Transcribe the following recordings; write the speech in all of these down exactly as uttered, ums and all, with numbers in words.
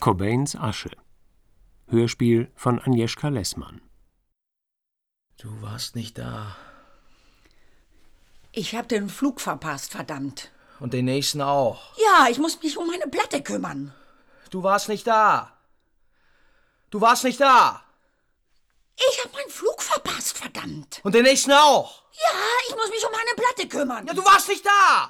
Cobains Asche. Hörspiel von Agnieszka Lessmann. Du warst nicht da. Ich hab den Flug verpasst, verdammt. Und den nächsten auch. Ja, ich muss mich um meine Platte kümmern. Du warst nicht da. Du warst nicht da. Ich hab meinen Flug verpasst, verdammt. Und den nächsten auch. Ja, ich muss mich um meine Platte kümmern. Ja, du warst nicht da.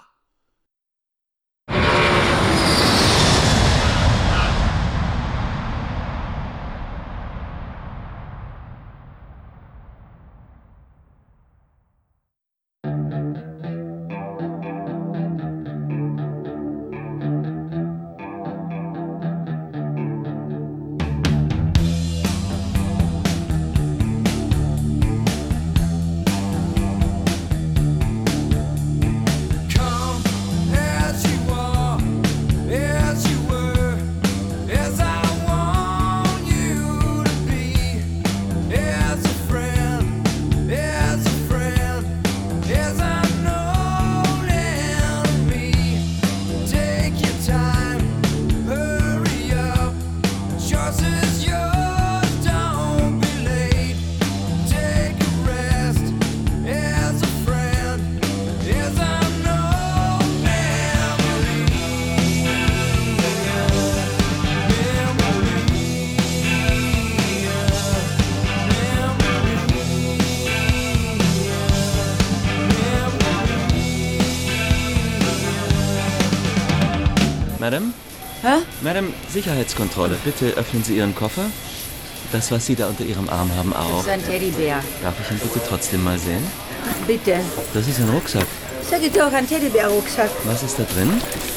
Madame? Hä? Madame, Sicherheitskontrolle. Bitte öffnen Sie Ihren Koffer. Das, was Sie da unter Ihrem Arm haben, auch. Das ist ein Teddybär. Darf ich ihn bitte trotzdem mal sehen? Bitte. Das ist ein Rucksack. Sag ich doch, ein Teddybär-Rucksack. Was ist da drin?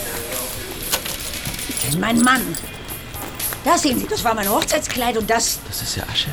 Das ist mein Mann. Das sehen Sie, das war mein Hochzeitskleid und das... Das ist ja Asche.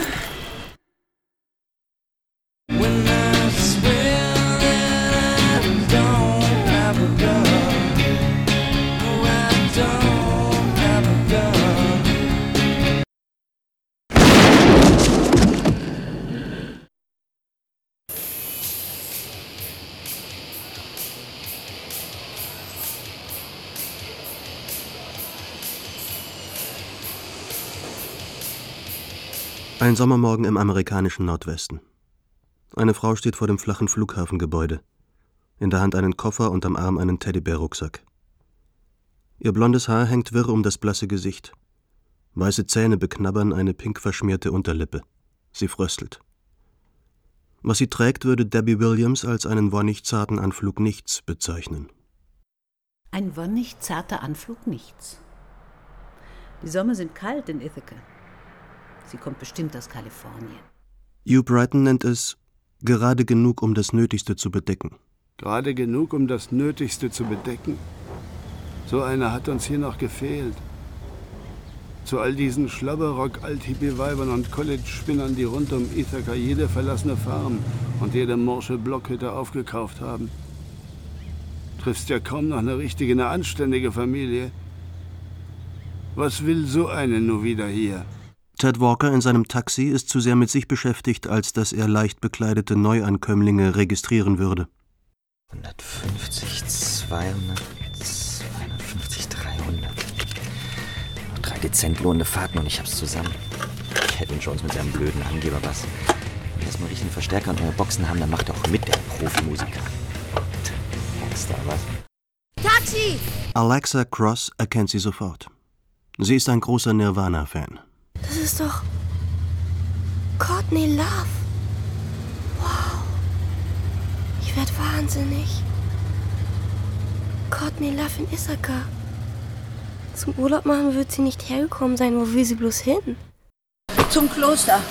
Ein Sommermorgen im amerikanischen Nordwesten. Eine Frau steht vor dem flachen Flughafengebäude, in der Hand einen Koffer und am Arm einen Teddybär-Rucksack. Ihr blondes Haar hängt wirr um das blasse Gesicht. Weiße Zähne beknabbern eine pink verschmierte Unterlippe. Sie fröstelt. Was sie trägt, würde Debbie Williams als einen wonnig zarten Anflug nichts bezeichnen. Ein wonnig zarter Anflug nichts. Die Sommer sind kalt in Ithaca. Sie kommt bestimmt aus Kalifornien. Hugh Brighton nennt es gerade genug, um das Nötigste zu bedecken. Gerade genug, um das Nötigste zu bedecken? So einer hat uns hier noch gefehlt. Zu all diesen Schlabberrock-Alt-Hippie-Weibern und College-Spinnern, die rund um Ithaca jede verlassene Farm und jede morsche Blockhütte aufgekauft haben. Triffst ja kaum noch eine richtige, eine anständige Familie. Was will so eine nur wieder hier? Ted Walker in seinem Taxi ist zu sehr mit sich beschäftigt, als dass er leicht bekleidete Neuankömmlinge registrieren würde. hundertfünfzig, zweihundert, zweihundertfünfzig, dreihundert. Noch drei dezent lohnende Fahrten und ich hab's zusammen. Kevin Jones mit seinem blöden Angeber was. Wenn wir erstmal richtigen Verstärker und neue Boxen haben, dann macht er auch mit, der Profimusiker. Rockstar, was? Taxi! Alexa Cross erkennt sie sofort. Sie ist ein großer Nirvana-Fan. Das ist doch Courtney Love. Wow. Ich werde wahnsinnig. Courtney Love in Ithaca. Zum Urlaub machen wird sie nicht hergekommen sein. Wo will sie bloß hin? Zum Kloster.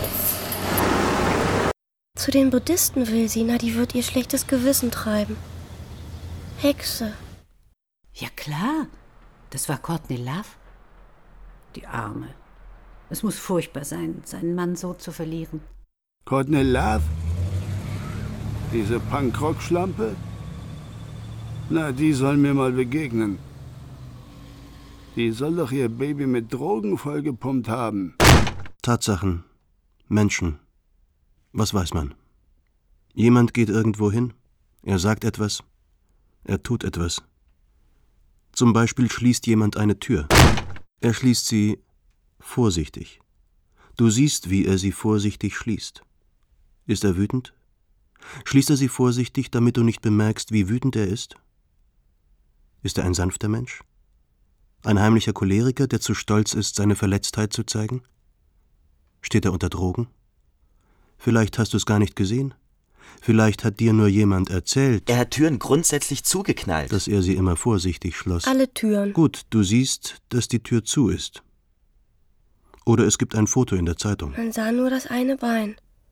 Zu den Buddhisten will sie. Na, die wird ihr schlechtes Gewissen treiben. Hexe. Ja klar, das war Courtney Love. Die Arme. Es muss furchtbar sein, seinen Mann so zu verlieren. Courtney Love? Diese Punkrock-Schlampe? Na, die soll mir mal begegnen. Die soll doch ihr Baby mit Drogen vollgepumpt haben. Tatsachen. Menschen. Was weiß man? Jemand geht irgendwo hin. Er sagt etwas. Er tut etwas. Zum Beispiel schließt jemand eine Tür. Er schließt sie vorsichtig. Du siehst, wie er sie vorsichtig schließt. Ist er wütend? Schließt er sie vorsichtig, damit du nicht bemerkst, wie wütend er ist? Ist er ein sanfter Mensch? Ein heimlicher Choleriker, der zu stolz ist, seine Verletztheit zu zeigen? Steht er unter Drogen? Vielleicht hast du es gar nicht gesehen? Vielleicht hat dir nur jemand erzählt... Er hat Türen grundsätzlich zugeknallt. ...dass er sie immer vorsichtig schloss. Alle Türen. Gut, du siehst, dass die Tür zu ist. Oder es gibt ein Foto in der Zeitung. Man sah nur das eine Bein.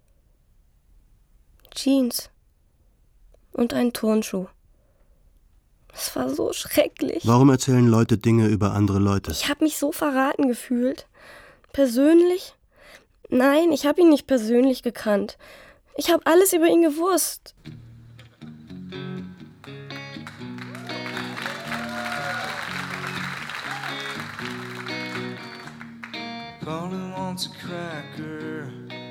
Jeans. Und einen Turnschuh. Es war so schrecklich. Warum erzählen Leute Dinge über andere Leute? Ich habe mich so verraten gefühlt. Persönlich? Nein, ich habe ihn nicht persönlich gekannt. Ich habe alles über ihn gewusst. Polly wants a cracker.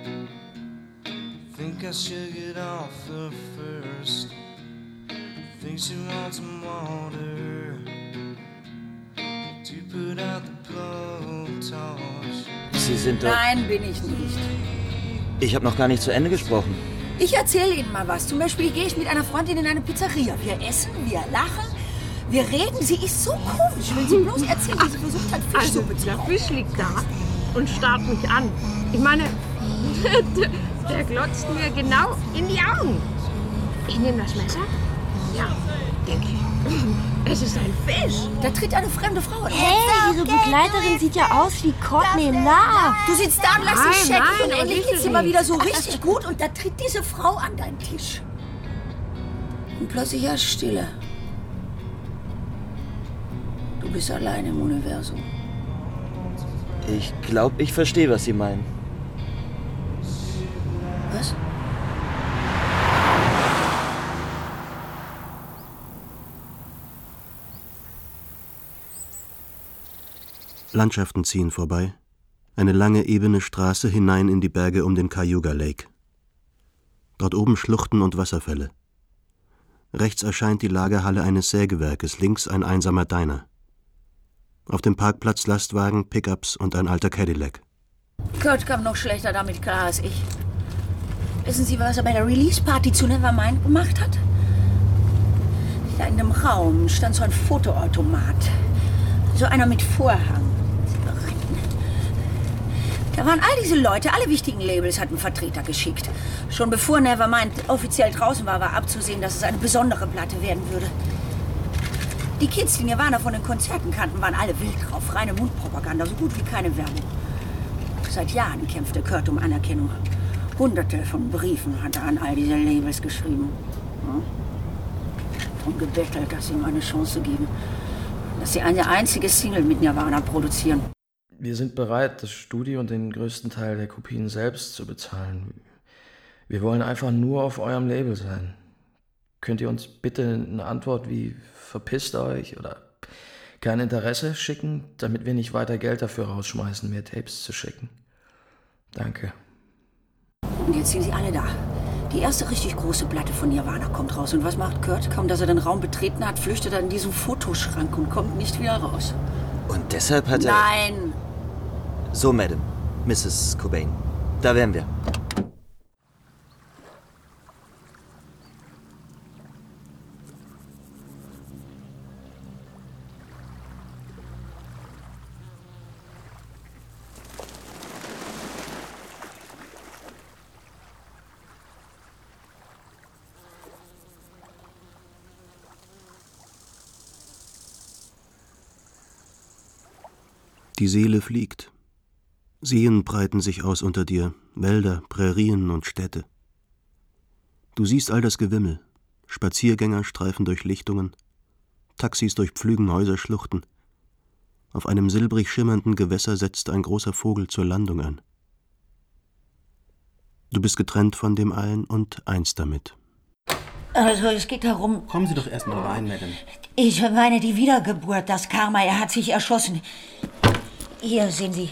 Think I should get off her first. Think she wants some water to put out the blowtorch. Sie sind doch... Nein, bin ich nicht. Ich habe noch gar nicht zu Ende gesprochen. Ich erzähle Ihnen mal was. Zum Beispiel gehe ich mit einer Freundin in eine Pizzeria. Wir essen, wir lachen, wir reden. Sie ist so komisch, wenn sie bloß erzählt, wie sie versucht hat, Fischsuppe Also, zu der kochen. Fisch liegt da und starrt mich an. Ich meine, der glotzt mir genau in die Augen. Ich nehme das Messer. Ja, denke ich. Es ist ein Fisch. Da tritt eine fremde Frau. Hey, ihre Begleiterin sieht ja aus wie Courtney Love. Du sitzt da und lässt Nein, dich checken nein, und das endlich ist geht's es dir mal nicht. wieder so richtig gut und da tritt diese Frau an deinen Tisch. Und plötzlich herrscht Stille. Du bist allein im Universum. Ich glaube, ich verstehe, was Sie meinen. Was? Landschaften ziehen vorbei. Eine lange, ebene Straße hinein in die Berge um den Cayuga Lake. Dort oben Schluchten und Wasserfälle. Rechts erscheint die Lagerhalle eines Sägewerkes, links ein einsamer Diner. Auf dem Parkplatz Lastwagen, Pickups und ein alter Cadillac. Kurt kam noch schlechter damit klar als ich. Wissen Sie, was er bei der Release-Party zu Nevermind gemacht hat? Da in dem Raum stand so ein Fotoautomat. So einer mit Vorhang. Da waren all diese Leute, alle wichtigen Labels hatten Vertreter geschickt. Schon bevor Nevermind offiziell draußen war, war abzusehen, dass es eine besondere Platte werden würde. Die Kids, die Nirvana von den Konzerten kannten, waren alle wild drauf. Reine Mundpropaganda, so gut wie keine Werbung. Seit Jahren kämpfte Kurt um Anerkennung. Hunderte von Briefen hat er an all diese Labels geschrieben. Und gebettelt, dass sie ihm eine Chance geben. Dass sie eine einzige Single mit Nirvana produzieren. Wir sind bereit, das Studio und den größten Teil der Kopien selbst zu bezahlen. Wir wollen einfach nur auf eurem Label sein. Könnt ihr uns bitte eine Antwort wie verpisst euch oder kein Interesse schicken, damit wir nicht weiter Geld dafür rausschmeißen, mehr Tapes zu schicken? Danke. Und jetzt sind sie alle da. Die erste richtig große Platte von Nirvana kommt raus. Und was macht Kurt? Kaum, dass er den Raum betreten hat, flüchtet er in diesen Fotoschrank und kommt nicht wieder raus. Und deshalb hat er... Nein! So, Madame, Misses Cobain, da wären wir. Die Seele fliegt. Seen breiten sich aus unter dir, Wälder, Prärien und Städte. Du siehst all das Gewimmel, Spaziergänger streifen durch Lichtungen, Taxis durchpflügen Häuserschluchten. Auf einem silbrig schimmernden Gewässer setzt ein großer Vogel zur Landung an. Du bist getrennt von dem allen und eins damit. Also es geht darum... Kommen Sie doch erst mal rein, Madame. Ich meine die Wiedergeburt, das Karma, er hat sich erschossen. Hier sehen Sie.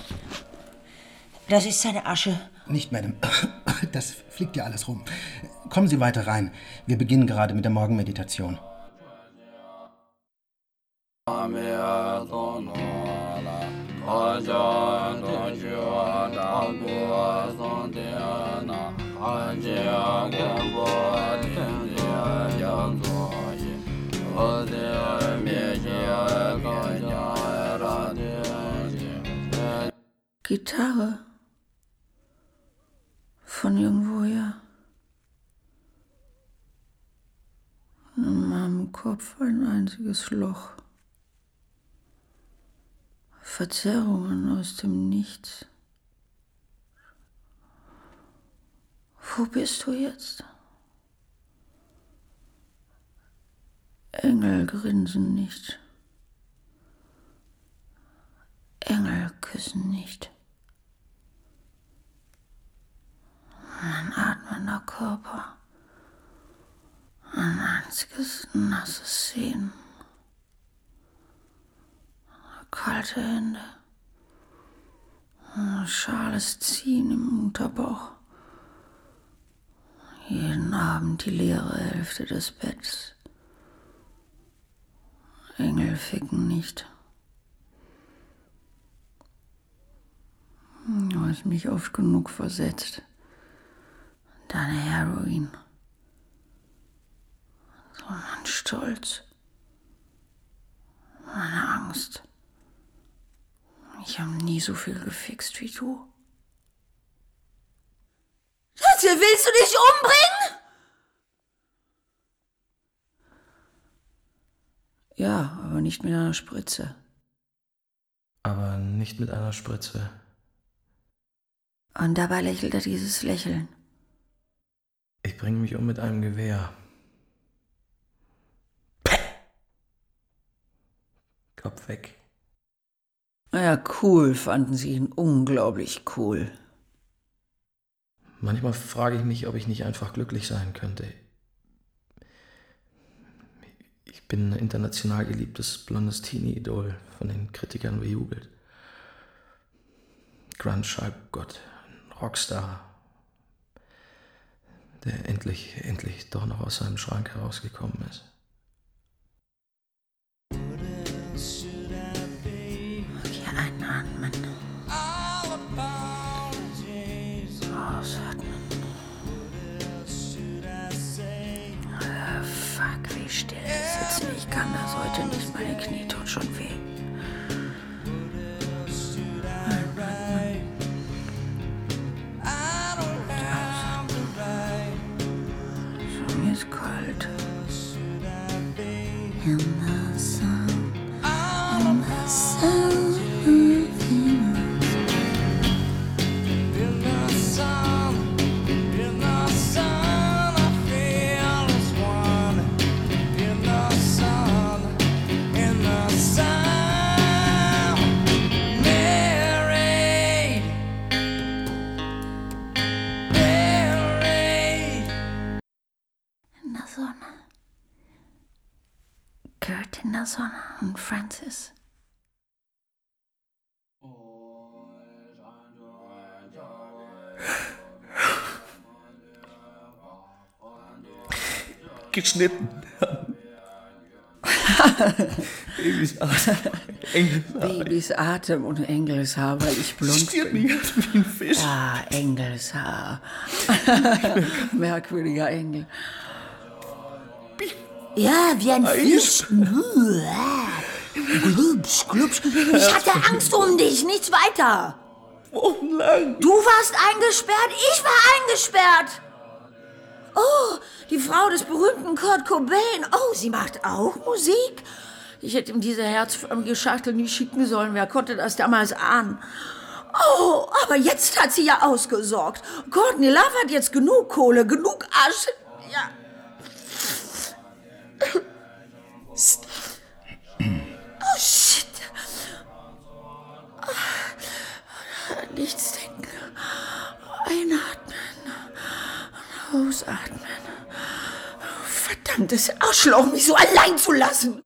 Das ist seine Asche. Nicht, Madame. Das fliegt ja alles rum. Kommen Sie weiter rein. Wir beginnen gerade mit der Morgenmeditation. Gitarre. Von irgendwoher. In meinem Kopf ein einziges Loch. Verzerrungen aus dem Nichts. Wo bist du jetzt? Engel grinsen nicht. Engel küssen nicht. Mein atmender Körper. Ein einziges nasses Sehen. Kalte Hände. Ein schales Ziehen im Unterbauch. Jeden Abend die leere Hälfte des Betts. Engel ficken nicht. Du hast mich oft genug versetzt. Deine Heroin. So mein Stolz. Meine Angst. Ich habe nie so viel gefixt wie du. Schatz, willst du dich umbringen? Ja, aber nicht mit einer Spritze. Aber nicht mit einer Spritze. Und dabei lächelt er dieses Lächeln. Ich bringe mich um mit einem Gewehr. Kopf weg. Ja, cool, fanden sie ihn unglaublich cool. Manchmal frage ich mich, ob ich nicht einfach glücklich sein könnte. Ich bin ein international geliebtes blondes Teenie-Idol, von den Kritikern bejubelt. Grunge-Halbgott, ein Rockstar, der endlich, endlich doch noch aus seinem Schrank herausgekommen ist. Okay, einatmen. Ausatmen. Ah, fuck, wie still ich sitze. Ich kann das heute nicht. Meine Knie tun schon weh. Einatmen. So, mir ist kalt. In the sun, in the sun. Kurt in der Sonne und Francis. Geschnitten. Babys Atem. Engelshaar. Babys Atem und Engelshaar, weil ich blond Stiert bin. mich wie ein Fisch. Ah, Engelshaar. Merkwürdiger Engel. Ja, wie ein Fisch. Glubsch, glubsch. Ich hatte Angst um dich, nichts weiter. Wochenlang. Du warst eingesperrt, ich war eingesperrt. Oh, die Frau des berühmten Kurt Cobain. Oh, sie macht auch Musik? Ich hätte ihm diese herzförmige Schachtel nie schicken sollen. Wer konnte das damals ahnen? Oh, aber jetzt hat sie ja ausgesorgt. Courtney Love hat jetzt genug Kohle, genug Asche. Ja. Oh, shit. Nichts denken. Einatmen. Ausatmen. Verdammtes Arschloch, mich so allein zu lassen.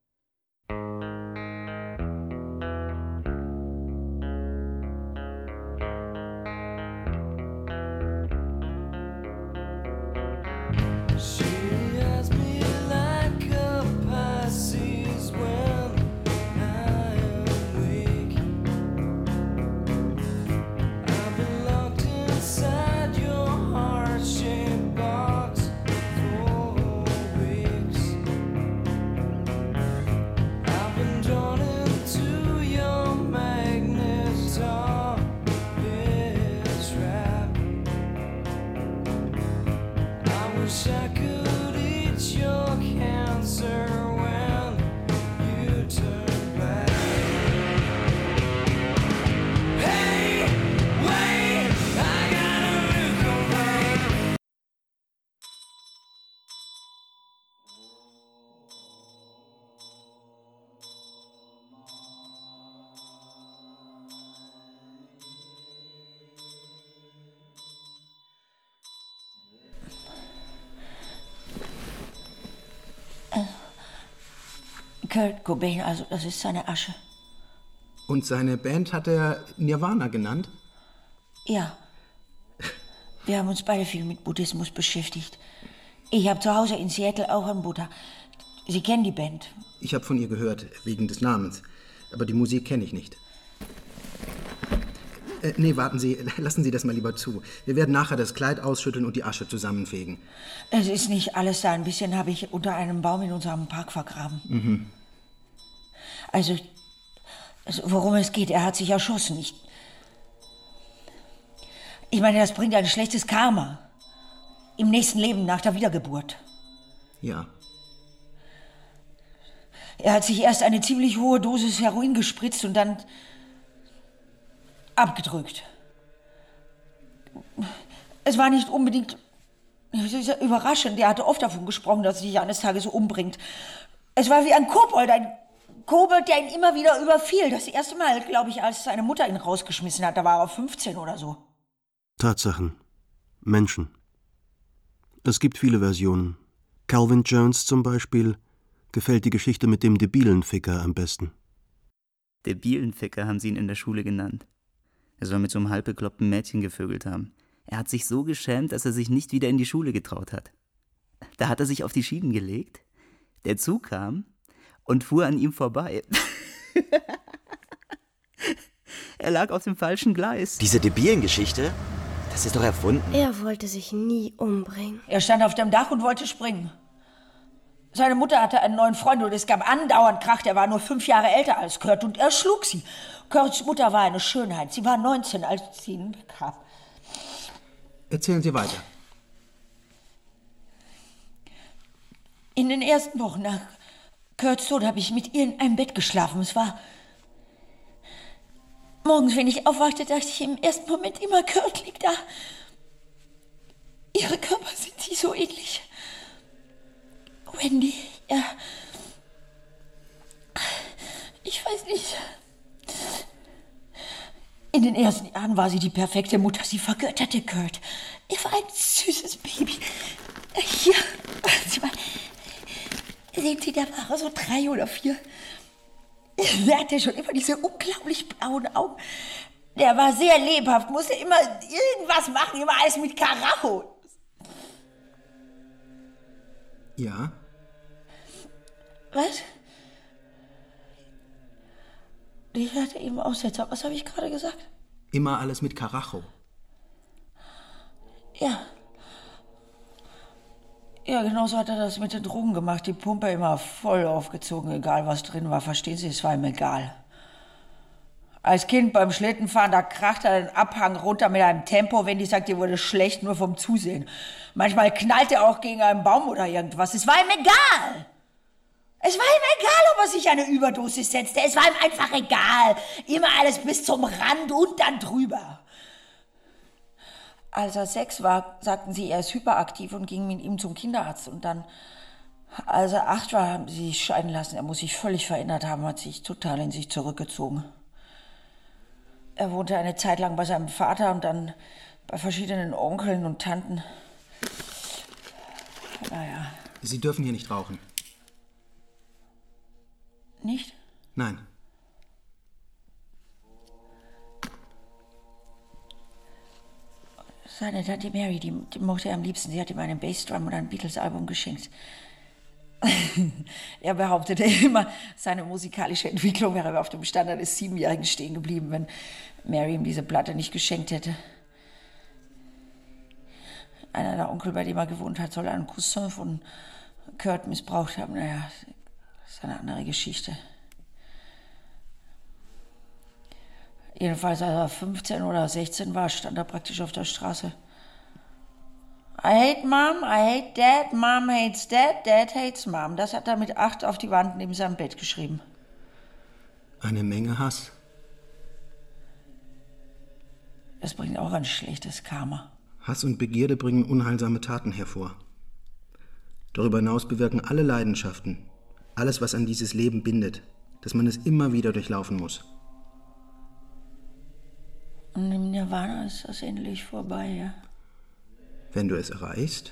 Kurt Cobain, also das ist seine Asche. Und seine Band hat er Nirvana genannt? Ja. Wir haben uns beide viel mit Buddhismus beschäftigt. Ich habe zu Hause in Seattle auch einen Buddha. Sie kennen die Band? Ich habe von ihr gehört, wegen des Namens. Aber die Musik kenne ich nicht. Äh, nee, warten Sie, lassen Sie das mal lieber zu. Wir werden nachher das Kleid ausschütteln und die Asche zusammenfegen. Es ist nicht alles da. Ein bisschen habe ich unter einem Baum in unserem Park vergraben. Mhm. Also, also, worum es geht, er hat sich erschossen. Ich, ich meine, das bringt ein schlechtes Karma. Im nächsten Leben nach der Wiedergeburt. Ja. Er hat sich erst eine ziemlich hohe Dosis Heroin gespritzt und dann abgedrückt. Es war nicht unbedingt überraschend. Er hatte oft davon gesprochen, dass er sich eines Tages so umbringt. Es war wie ein Kobold, ein Kobold, der ihn immer wieder überfiel. Das erste Mal, glaube ich, als seine Mutter ihn rausgeschmissen hat. Da war er fünfzehn oder so. Tatsachen. Menschen. Es gibt viele Versionen. Calvin Jones zum Beispiel gefällt die Geschichte mit dem debilen Ficker am besten. Debilen Ficker haben sie ihn in der Schule genannt. Er soll mit so einem halbbekloppten Mädchen gevögelt haben. Er hat sich so geschämt, dass er sich nicht wieder in die Schule getraut hat. Da hat er sich auf die Schienen gelegt, der Zug kam und fuhr an ihm vorbei. Er lag auf dem falschen Gleis. Diese debilen Geschichte, das ist doch erfunden. Er wollte sich nie umbringen. Er stand auf dem Dach und wollte springen. Seine Mutter hatte einen neuen Freund und es gab andauernd Krach. Er war nur fünf Jahre älter als Kurt und er schlug sie. Kurts Mutter war eine Schönheit. Sie war neunzehn, als sie ihn bekam. Erzählen Sie weiter. In den ersten Wochen nach Kurts Tod habe ich mit ihr in einem Bett geschlafen. Es war... Morgens, wenn ich aufwachte, dachte ich im ersten Moment immer, Kurt liegt da. Ihre Körper sind sich so ähnlich. Wendy, ja. Ich weiß nicht. In den ersten Jahren war sie die perfekte Mutter. Sie vergötterte Kurt. Er war ein süßes Baby. Hier, Sie mal. Sehen Sie, der war so drei oder vier. Er hatte schon immer diese unglaublich blauen Augen. Der war sehr lebhaft, musste immer irgendwas machen, immer alles mit Karacho. Ja? Was? Ich hatte eben Aussetzer. Was habe ich gerade gesagt? Immer alles mit Karacho. Ja. Ja, genau so hat er das mit den Drogen gemacht. Die Pumpe immer voll aufgezogen, egal was drin war. Verstehen Sie, es war ihm egal. Als Kind beim Schlittenfahren, da kracht er den Abhang runter mit einem Tempo, wenn die sagt, ihr wurde schlecht nur vom Zusehen. Manchmal knallt er auch gegen einen Baum oder irgendwas. Es war ihm egal. Es war ihm egal, ob er sich eine Überdosis setzte. Es war ihm einfach egal. Immer alles bis zum Rand und dann drüber. Als er sechs war, sagten sie, er ist hyperaktiv und gingen mit ihm zum Kinderarzt. Und dann, als er acht war, haben sie sich scheiden lassen. Er muss sich völlig verändert haben, hat sich total in sich zurückgezogen. Er wohnte eine Zeit lang bei seinem Vater und dann bei verschiedenen Onkeln und Tanten. Naja. Sie dürfen hier nicht rauchen. Nicht? Nein. Seine Tante Mary, die, die mochte er am liebsten. Sie hat ihm einen Bassdrum und ein Beatles-Album geschenkt. Er behauptete immer, seine musikalische Entwicklung wäre auf dem Stand eines Siebenjährigen stehen geblieben, wenn Mary ihm diese Platte nicht geschenkt hätte. Einer der Onkel, bei dem er gewohnt hat, soll einen Cousin von Kurt missbraucht haben. Naja, das ist eine andere Geschichte. Jedenfalls, als er fünfzehn oder sechzehn war, stand er praktisch auf der Straße. I hate Mom, I hate Dad, Mom hates Dad, Dad hates Mom. Das hat er mit acht auf die Wand neben seinem Bett geschrieben. Eine Menge Hass. Das bringt auch ein schlechtes Karma. Hass und Begierde bringen unheilsame Taten hervor. Darüber hinaus bewirken alle Leidenschaften, alles, was an dieses Leben bindet, dass man es immer wieder durchlaufen muss. Und im Nirvana ist das endlich vorbei, ja? Wenn du es erreichst?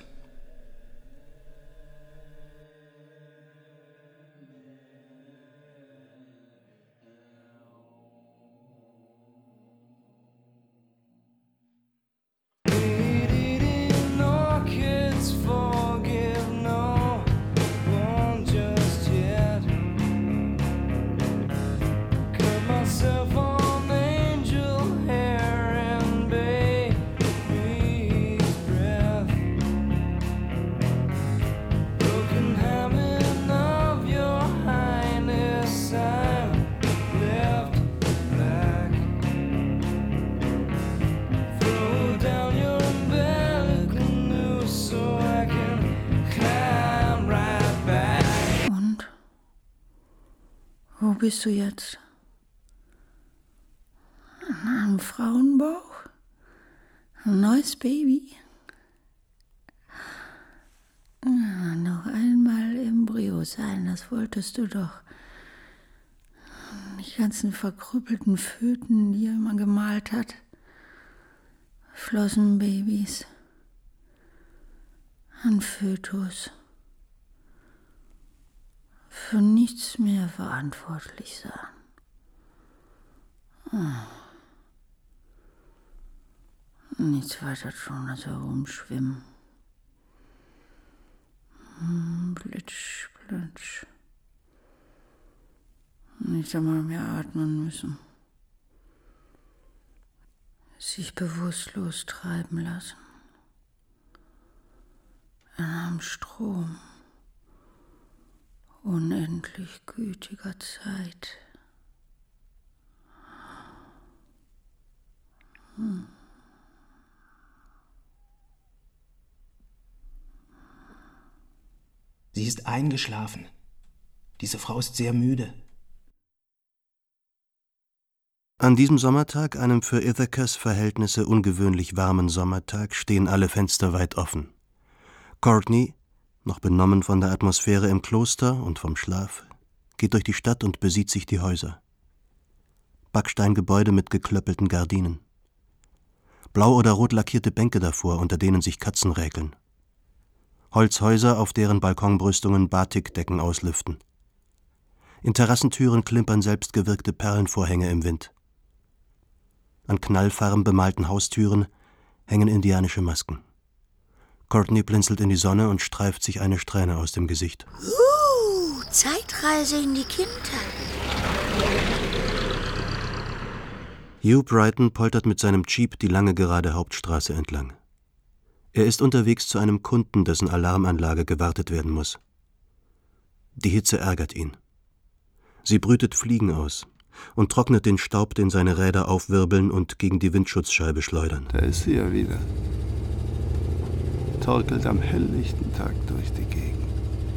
bist du jetzt? Ein Frauenbauch? Ein neues Baby? Ja, noch einmal Embryo sein, das wolltest du doch. Die ganzen verkrüppelten Föten, die er immer gemalt hat. Flossenbabys. Ein Fötus. Für nichts mehr verantwortlich sein. Oh. Nichts weiter tun als herumschwimmen. Blitsch, blitsch. Nicht einmal mehr atmen müssen. Sich bewusstlos treiben lassen. In einem Strom unendlich gütiger Zeit. Hm. Sie ist eingeschlafen. Diese Frau ist sehr müde. An diesem Sommertag, einem für Ithacas Verhältnisse ungewöhnlich warmen Sommertag, stehen alle Fenster weit offen. Courtney, noch benommen von der Atmosphäre im Kloster und vom Schlaf, geht durch die Stadt und besieht sich die Häuser. Backsteingebäude mit geklöppelten Gardinen. Blau oder rot lackierte Bänke davor, unter denen sich Katzen räkeln. Holzhäuser, auf deren Balkonbrüstungen Batikdecken auslüften. In Terrassentüren klimpern selbstgewirkte Perlenvorhänge im Wind. An knallfarben bemalten Haustüren hängen indianische Masken. Courtney blinzelt in die Sonne und streift sich eine Strähne aus dem Gesicht. Uh, Zeitreise in die Kindheit. Hugh Brighton poltert mit seinem Jeep die lange gerade Hauptstraße entlang. Er ist unterwegs zu einem Kunden, dessen Alarmanlage gewartet werden muss. Die Hitze ärgert ihn. Sie brütet Fliegen aus und trocknet den Staub, den seine Räder aufwirbeln und gegen die Windschutzscheibe schleudern. Da ist sie ja wieder. Torkelt am helllichten Tag durch die Gegend.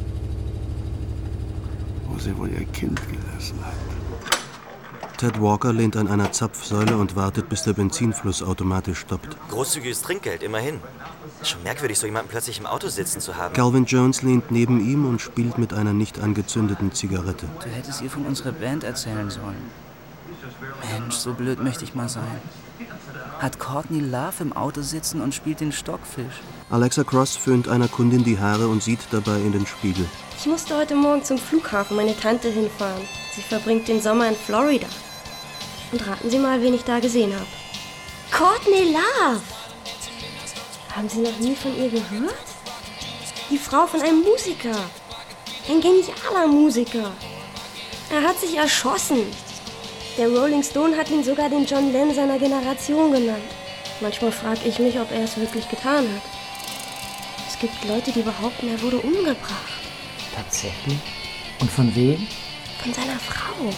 Wo sie wohl ihr Kind gelassen hat. Ted Walker lehnt an einer Zapfsäule und wartet, bis der Benzinfluss automatisch stoppt. Großzügiges Trinkgeld, immerhin. Schon merkwürdig, so jemanden plötzlich im Auto sitzen zu haben. Calvin Jones lehnt neben ihm und spielt mit einer nicht angezündeten Zigarette. Du hättest ihr von unserer Band erzählen sollen. Mensch, so blöd möchte ich mal sein. Hat Courtney Love im Auto sitzen und spielt den Stockfisch. Alexa Cross föhnt einer Kundin die Haare und sieht dabei in den Spiegel. Ich musste heute Morgen zum Flughafen meine Tante hinfahren. Sie verbringt den Sommer in Florida. Und raten Sie mal, wen ich da gesehen habe. Courtney Love! Haben Sie noch nie von ihr gehört? Die Frau von einem Musiker. Ein genialer Musiker. Er hat sich erschossen. Der Rolling Stone hat ihn sogar den John Lennon seiner Generation genannt. Manchmal frage ich mich, ob er es wirklich getan hat. Es gibt Leute, die behaupten, er wurde umgebracht. Tatsächlich? Und von wem? Von seiner Frau.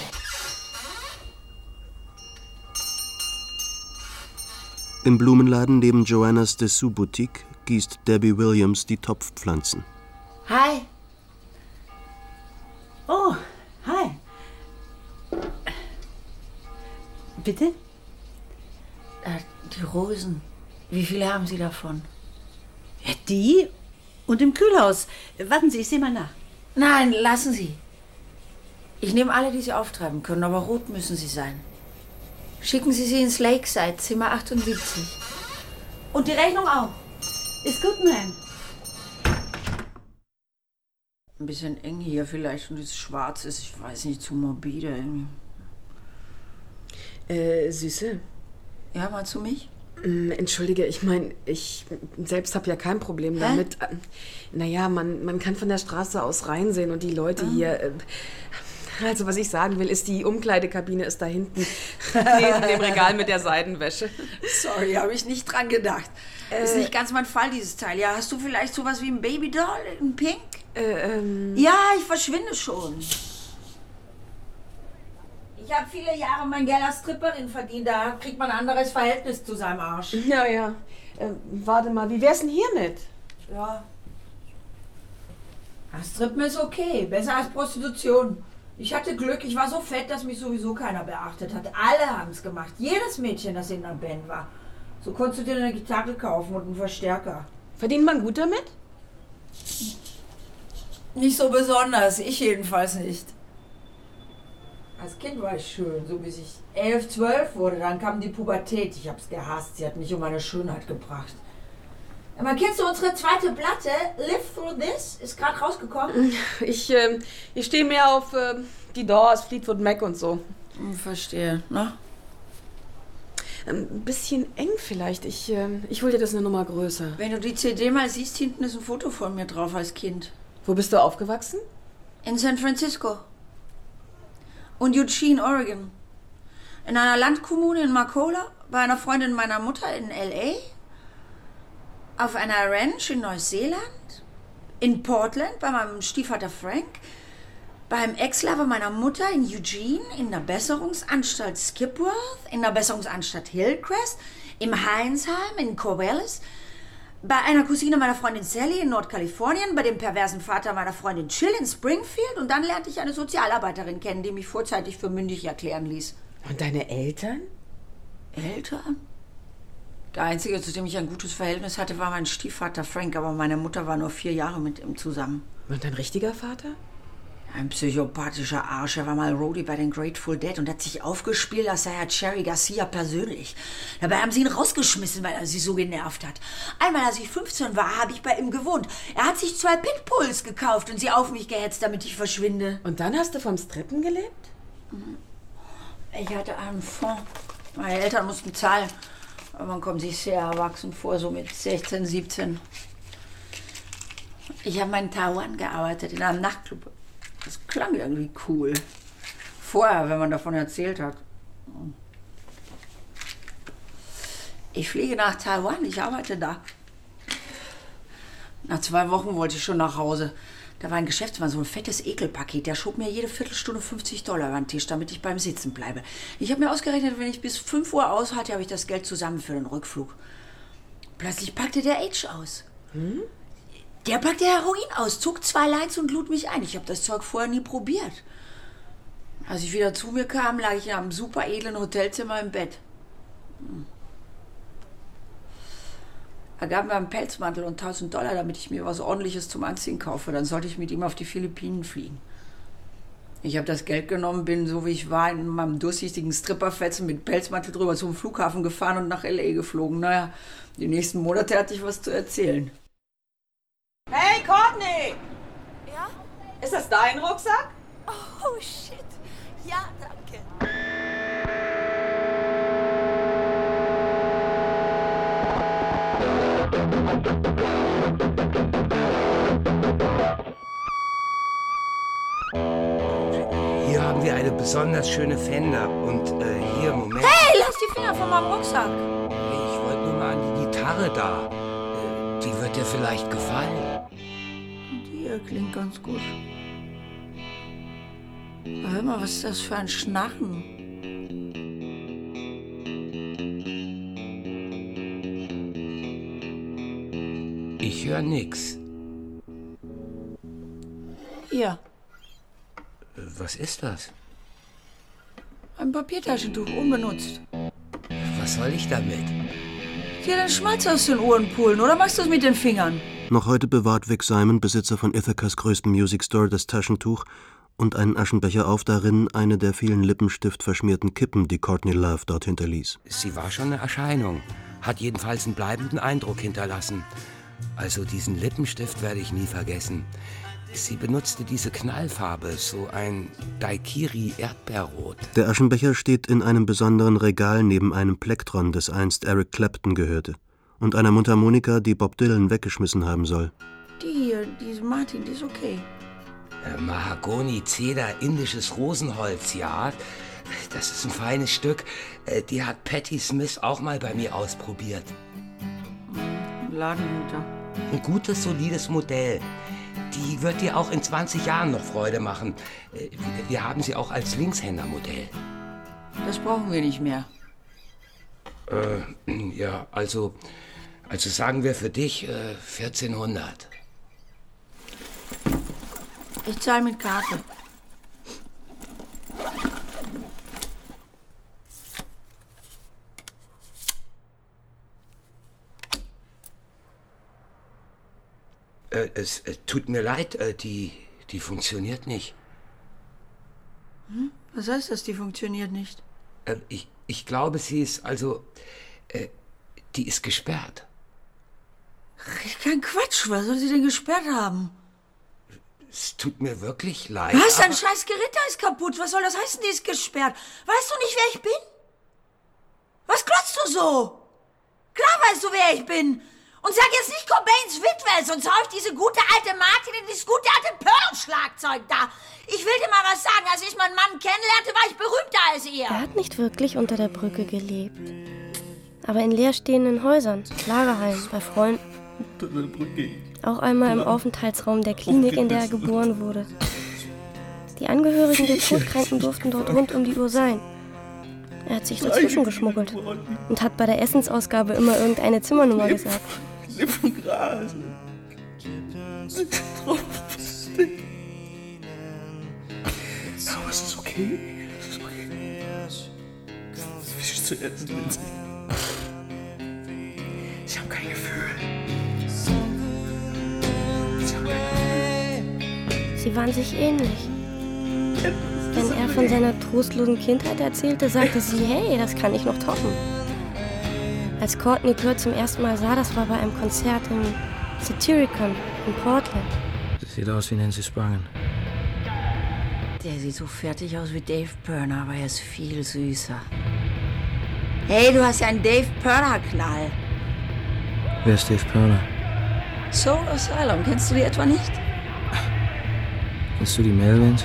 Im Blumenladen neben Joannas Dessous Boutique gießt Debbie Williams die Topfpflanzen. Hi. Oh, hi. Bitte? Äh, die Rosen. Wie viele haben Sie davon? Ja, die und im Kühlhaus. Warten Sie, ich sehe mal nach. Nein, lassen Sie. Ich nehme alle, die Sie auftreiben können, aber rot müssen sie sein. Schicken Sie sie ins Lakeside, Zimmer achtundsiebzig. Und die Rechnung auch. Ist gut, Ma'am. Ein bisschen eng hier vielleicht und das schwarz ist, ich weiß nicht, zu morbide irgendwie. Äh, Süße. Ja, mal zu mich? Entschuldige, ich meine, ich selbst habe ja kein Problem Hä? damit. Naja, man, man kann von der Straße aus reinsehen und die Leute ah. hier... Äh, Also, was ich sagen will, ist, die Umkleidekabine ist da hinten, neben dem Regal mit der Seidenwäsche. Sorry, habe ich nicht dran gedacht. Äh, ist nicht ganz mein Fall, dieses Teil. Ja, hast du vielleicht sowas wie ein Babydoll in Pink? Äh, ähm... Ja, ich verschwinde schon. Ich habe viele Jahre mein Geld als Stripperin verdient. Da kriegt man ein anderes Verhältnis zu seinem Arsch. Ja, ja. Äh, warte mal, wie wär's denn hiermit? Ja. Das Strippen ist okay. Besser als Prostitution. Ich hatte Glück, ich war so fett, dass mich sowieso keiner beachtet hat. Alle haben es gemacht. Jedes Mädchen, das in der Band war. So konntest du dir eine Gitarre kaufen und einen Verstärker. Verdient man gut damit? Nicht so besonders, ich jedenfalls nicht. Als Kind war ich schön, so bis ich elf, zwölf wurde. Dann kam die Pubertät. Ich hab's gehasst. Sie hat mich um meine Schönheit gebracht. Aber kennst du unsere zweite Platte? Live Through This? Ist gerade rausgekommen. Ich, äh, ich stehe mehr auf äh, die Doors, Fleetwood Mac und so. Verstehe, ne? Ein bisschen eng vielleicht. Ich, äh, ich hol dir das eine Nummer größer. Wenn du die C D mal siehst, hinten ist ein Foto von mir drauf als Kind. Wo bist du aufgewachsen? In San Francisco. Und Eugene, Oregon. In einer Landkommune in Macola, bei einer Freundin meiner Mutter in L A, auf einer Ranch in Neuseeland, in Portland bei meinem Stiefvater Frank, beim Ex-Lover meiner Mutter in Eugene, in der Besserungsanstalt Skipworth, in der Besserungsanstalt Hillcrest, im Heinsheim in Corvallis, bei einer Cousine meiner Freundin Sally in Nordkalifornien, bei dem perversen Vater meiner Freundin Jill in Springfield und dann lernte ich eine Sozialarbeiterin kennen, die mich vorzeitig für mündig erklären ließ. Und deine Eltern? Eltern? Der Einzige, zu dem ich ein gutes Verhältnis hatte, war mein Stiefvater Frank, aber meine Mutter war nur vier Jahre mit ihm zusammen. Und dein richtiger Vater? Ein psychopathischer Arsch. Er war mal Roadie bei den Grateful Dead und hat sich aufgespielt, als sei er Cherry Garcia persönlich. Dabei haben sie ihn rausgeschmissen, weil er sie so genervt hat. Einmal, als ich fünfzehn war, habe ich bei ihm gewohnt. Er hat sich zwei Pitbulls gekauft und sie auf mich gehetzt, damit ich verschwinde. Und dann hast du vom Strippen gelebt? Ich hatte einen Fonds. Meine Eltern mussten zahlen. Aber man kommt sich sehr erwachsen vor, so mit sechzehn, siebzehn. Ich habe mal in Taiwan gearbeitet, in einem Nachtclub. Das klang irgendwie cool. Vorher, wenn man davon erzählt hat. Ich fliege nach Taiwan, ich arbeite da. Nach zwei Wochen wollte ich schon nach Hause. Da war ein Geschäftsmann, so ein fettes Ekelpaket. Der schob mir jede Viertelstunde fünfzig Dollar über den Tisch, damit ich beim Sitzen bleibe. Ich habe mir ausgerechnet, wenn ich bis fünf Uhr aushalte, habe ich das Geld zusammen für den Rückflug. Plötzlich packte der H aus. Hm? Der packte Heroin aus, zog zwei Lines und lud mich ein. Ich habe das Zeug vorher nie probiert. Als ich wieder zu mir kam, lag ich in einem super edlen Hotelzimmer im Bett. Er gab mir einen Pelzmantel und tausend Dollar, damit ich mir was Ordentliches zum Anziehen kaufe. Dann sollte ich mit ihm auf die Philippinen fliegen. Ich habe das Geld genommen, bin, so wie ich war, in meinem durchsichtigen Stripperfetzen mit Pelzmantel drüber zum Flughafen gefahren und nach L A geflogen. Naja, die nächsten Monate hatte ich was zu erzählen. Hey, Courtney! Ja? Ist das dein Rucksack? Oh, shit. Ja, danke. Hier haben wir eine besonders schöne Fender. Und äh, hier, Moment. Hey, lass die Finger von meinem Rucksack! Ich wollte nur mal an die Gitarre da. Äh, die wird dir vielleicht gefallen. Die hier klingt ganz gut. Hör mal, was ist das für ein Schnarchen? Ich höre nix. Hier, Was ist das? ein Papiertaschentuch, unbenutzt. Was soll ich damit? Dir den Schmalz aus den Ohren pullen, oder machst du es mit den Fingern? Noch heute bewahrt Vic Simon, Besitzer von Ithacas größtem Music Store, das Taschentuch und einen Aschenbecher auf, darin eine der vielen Lippenstift verschmierten Kippen, die Courtney Love dort hinterließ. Sie war schon eine Erscheinung. Hat jedenfalls einen bleibenden Eindruck hinterlassen. Also diesen Lippenstift werde ich nie vergessen. Sie benutzte diese Knallfarbe, so ein Daiquiri-Erdbeerrot. Der Aschenbecher steht in einem besonderen Regal neben einem Plektron, das einst Eric Clapton gehörte, und einer Mundharmonika, die Bob Dylan weggeschmissen haben soll. Die hier, diese Martin, die ist okay. Äh, Mahagoni, Zeder, indisches Rosenholz, ja. Das ist ein feines Stück. Äh, die hat Patti Smith auch mal bei mir ausprobiert. Ladenhüter. Ein gutes, solides Modell. Die wird dir auch in zwanzig Jahren noch Freude machen. Äh, wir haben sie auch als Linkshändermodell. Das brauchen wir nicht mehr. Äh, ja, also, also sagen wir für dich äh, vierzehnhundert. Ich zahle mit Karte. Äh, es äh, tut mir leid, äh, die, die funktioniert nicht. Hm? Was heißt das, die funktioniert nicht? Äh, ich, ich glaube, sie ist also... Äh, die ist gesperrt. Kein Quatsch, was soll sie denn gesperrt haben? Es tut mir wirklich leid. Was? Dein scheiß Gerät da ist kaputt. Was soll das heißen, die ist gesperrt? Weißt du nicht, wer ich bin? Was glotzt du so? Klar weißt du, wer ich bin. Und sag jetzt nicht Cobains Witwe, sonst häuft diese gute alte Martin in dieses gute alte Pearl-Schlagzeug da. Ich will dir mal was sagen. Als ich meinen Mann kennenlernte, war ich berühmter als ihr. Er hat nicht wirklich unter der Brücke gelebt. Aber in leerstehenden Häusern, Lagerhallen, bei Freunden. Unter der Brücke. Auch einmal im Aufenthaltsraum der Klinik, in der er geboren wurde. Die Angehörigen der Todkranken durften dort rund um die Uhr sein. Er hat sich dazwischen geschmuggelt und hat bei der Essensausgabe immer irgendeine Zimmernummer gesagt. Lippengras. Aber es ist okay. Es ist okay. Fisch zu essen, Lindsay. Ich habe kein Gefühl. Sie waren sich ähnlich. Wenn er von seiner trostlosen Kindheit erzählte, sagte sie, hey, das kann ich noch toppen. Als Courtney Kurt zum ersten Mal sah, das war bei einem Konzert im Satyricon in Portland. Das sieht aus wie Nancy Spungen. Der sieht so fertig aus wie Dave Pirner, aber er ist viel süßer. Hey, du hast ja einen Dave Pirner-Knall. Wer ist Dave Pirner? Soul Asylum, kennst du die etwa nicht? Kennst du die Melvins?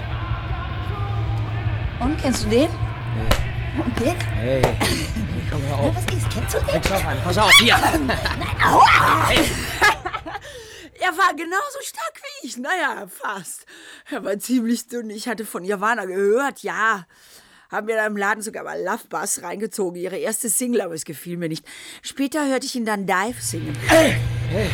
Und, kennst du den? Hey. Und den? Hey, komm hör auf. Was ist, kennst du den? Fix auf einen, pass auf, hier! Nein, aua! Hey. Er war genauso stark wie ich. Naja, fast. Er war ziemlich dünn. Ich hatte von Nirvana gehört, ja. Haben mir da im Laden sogar mal Love Buzz reingezogen. Ihre erste Single, aber es gefiel mir nicht. Später hörte ich ihn dann Dive singen. Hey! Hey!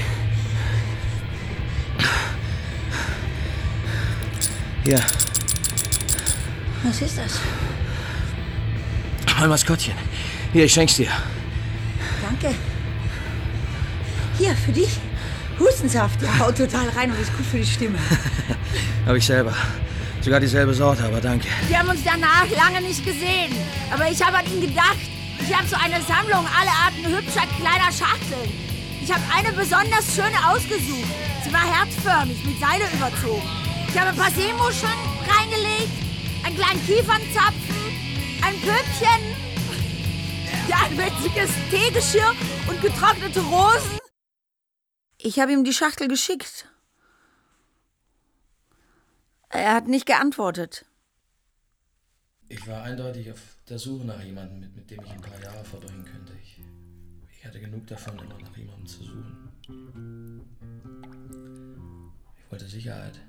Hier. Was ist das? Mein Maskottchen. Hier, ich schenk's dir. Danke. Hier, für dich. Hustensaft. Ja, haut total rein und ist gut für die Stimme. Hab ich selber. Sogar dieselbe Sorte, aber danke. Wir haben uns danach lange nicht gesehen. Aber ich habe an ihn gedacht. Ich habe so eine Sammlung alle Arten hübscher kleiner Schachteln. Ich habe eine besonders schöne ausgesucht. Sie war herzförmig, mit Seile überzogen. Ich habe ein paar Seemuscheln reingelegt, einen kleinen Kiefernzapfen, ein Püppchen, ja, ein winziges Teegeschirr und getrocknete Rosen. Ich habe ihm die Schachtel geschickt. Er hat nicht geantwortet. Ich war eindeutig auf der Suche nach jemandem, mit, mit dem ich ein paar Jahre verbringen könnte. Ich, ich hatte genug davon, immer nach jemandem zu suchen. Ich wollte Sicherheit.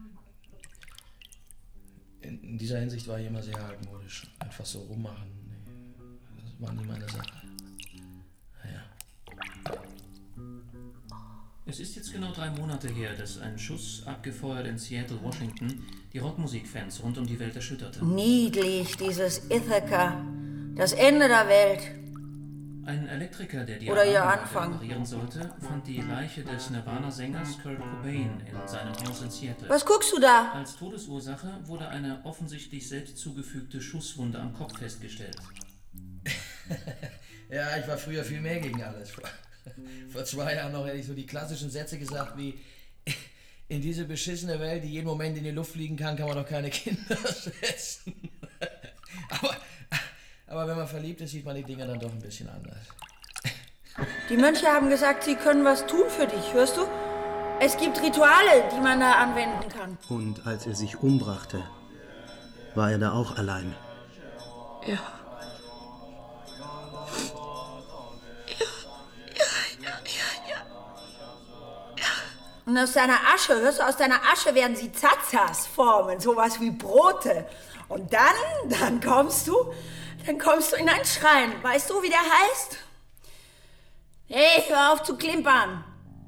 In, in dieser Hinsicht war ich immer sehr altmodisch. Einfach so rummachen, das war nie meine Sache. Naja. Es ist jetzt genau drei Monate her, dass ein Schuss, abgefeuert in Seattle, Washington, die Rockmusikfans rund um die Welt erschütterte. Niedlich, dieses Ithaca. Das Ende der Welt. Ein Elektriker, der die Oder ihr Anlage Anfang. reparieren sollte, fand die Leiche des Nirvana-Sängers Kurt Cobain in seinem Haus in Seattle. Was guckst du da? Als Todesursache wurde eine offensichtlich selbst zugefügte Schusswunde am Kopf festgestellt. Ja, ich war früher viel mehr gegen alles. Vor zwei Jahren noch hätte ich so die klassischen Sätze gesagt wie: In diese beschissene Welt, die jeden Moment in die Luft fliegen kann, kann man doch keine Kinder setzen. aber, aber wenn man verliebt ist, sieht man die Dinge dann doch ein bisschen anders. Die Mönche haben gesagt, sie können was tun für dich, hörst du? Es gibt Rituale, die man da anwenden kann. Und als er sich umbrachte, war er da auch allein. Ja. Und aus deiner Asche, hörst du, aus deiner Asche werden sie Zazas formen, sowas wie Brote. Und dann, dann kommst du, dann kommst du in einen Schrein. Weißt du, wie der heißt? Hey, hör auf zu klimpern.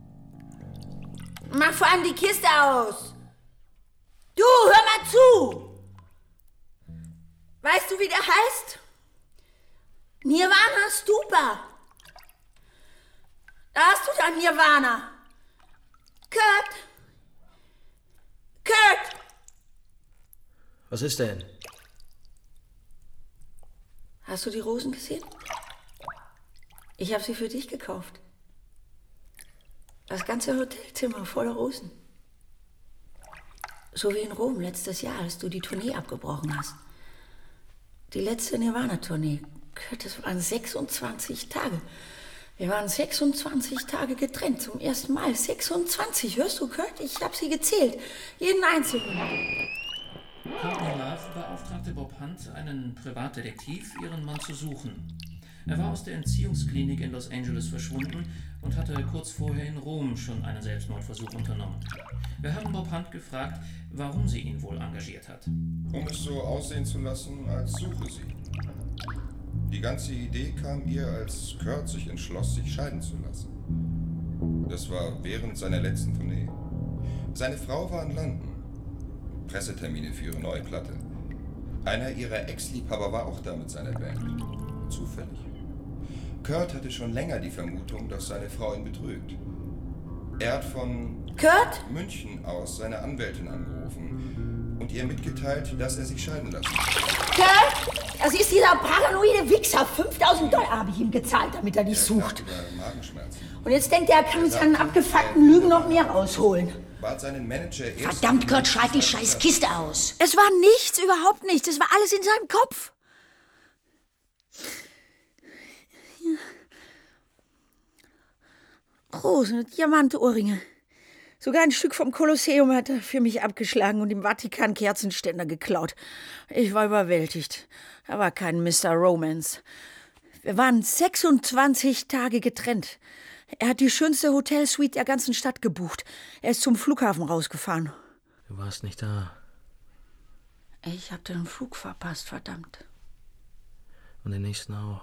Mach vor allem die Kiste aus. Du, hör mal zu. Weißt du, wie der heißt? Nirvana Stupa. Da hast du dann Nirvana. Kurt! Kurt! Was ist denn? Hast du die Rosen gesehen? Ich habe sie für dich gekauft. Das ganze Hotelzimmer voller Rosen. So wie in Rom letztes Jahr, als du die Tournee abgebrochen hast. Die letzte Nirvana-Tournee. Kurt, das waren sechsundzwanzig Tage. Wir waren sechsundzwanzig Tage getrennt. Zum ersten Mal. sechsundzwanzig. Hörst du, Kurt? Ich habe sie gezählt. Jeden einzelnen. Courtney Love beauftragte Bob Hunt, einen Privatdetektiv, ihren Mann zu suchen. Er war aus der Entziehungsklinik in Los Angeles verschwunden und hatte kurz vorher in Rom schon einen Selbstmordversuch unternommen. Wir haben Bob Hunt gefragt, warum sie ihn wohl engagiert hat. Um es so aussehen zu lassen, als suche sie. Die ganze Idee kam ihr, als Kurt sich entschloss, sich scheiden zu lassen. Das war während seiner letzten Tournee. Seine Frau war in London. Pressetermine für ihre neue Platte. Einer ihrer Ex-Liebhaber war auch da mit seiner Band. Zufällig. Kurt hatte schon länger die Vermutung, dass seine Frau ihn betrügt. Er hat von Kurt? München aus seine Anwältin angerufen und ihr mitgeteilt, dass er sich scheiden lassen will. Kurt? Das ist dieser paranoide Wichser. fünftausend Dollar habe ich ihm gezahlt, damit er dich sucht. Und jetzt denkt er, er kann mit seinen abgefuckten Lügen noch mehr rausholen. Bat seinen Manager erst Verdammt, Kurt, schreib die scheiß Kiste aus. Es war nichts, überhaupt nichts. Es war alles in seinem Kopf. Rosen und Diamantohrringe. Sogar ein Stück vom Kolosseum hat er für mich abgeschlagen und im Vatikan Kerzenständer geklaut. Ich war überwältigt. Er war kein Mister Romance. Wir waren sechsundzwanzig Tage getrennt. Er hat die schönste Hotelsuite der ganzen Stadt gebucht. Er ist zum Flughafen rausgefahren. Du warst nicht da. Ich hab den Flug verpasst, verdammt. Und den nächsten auch.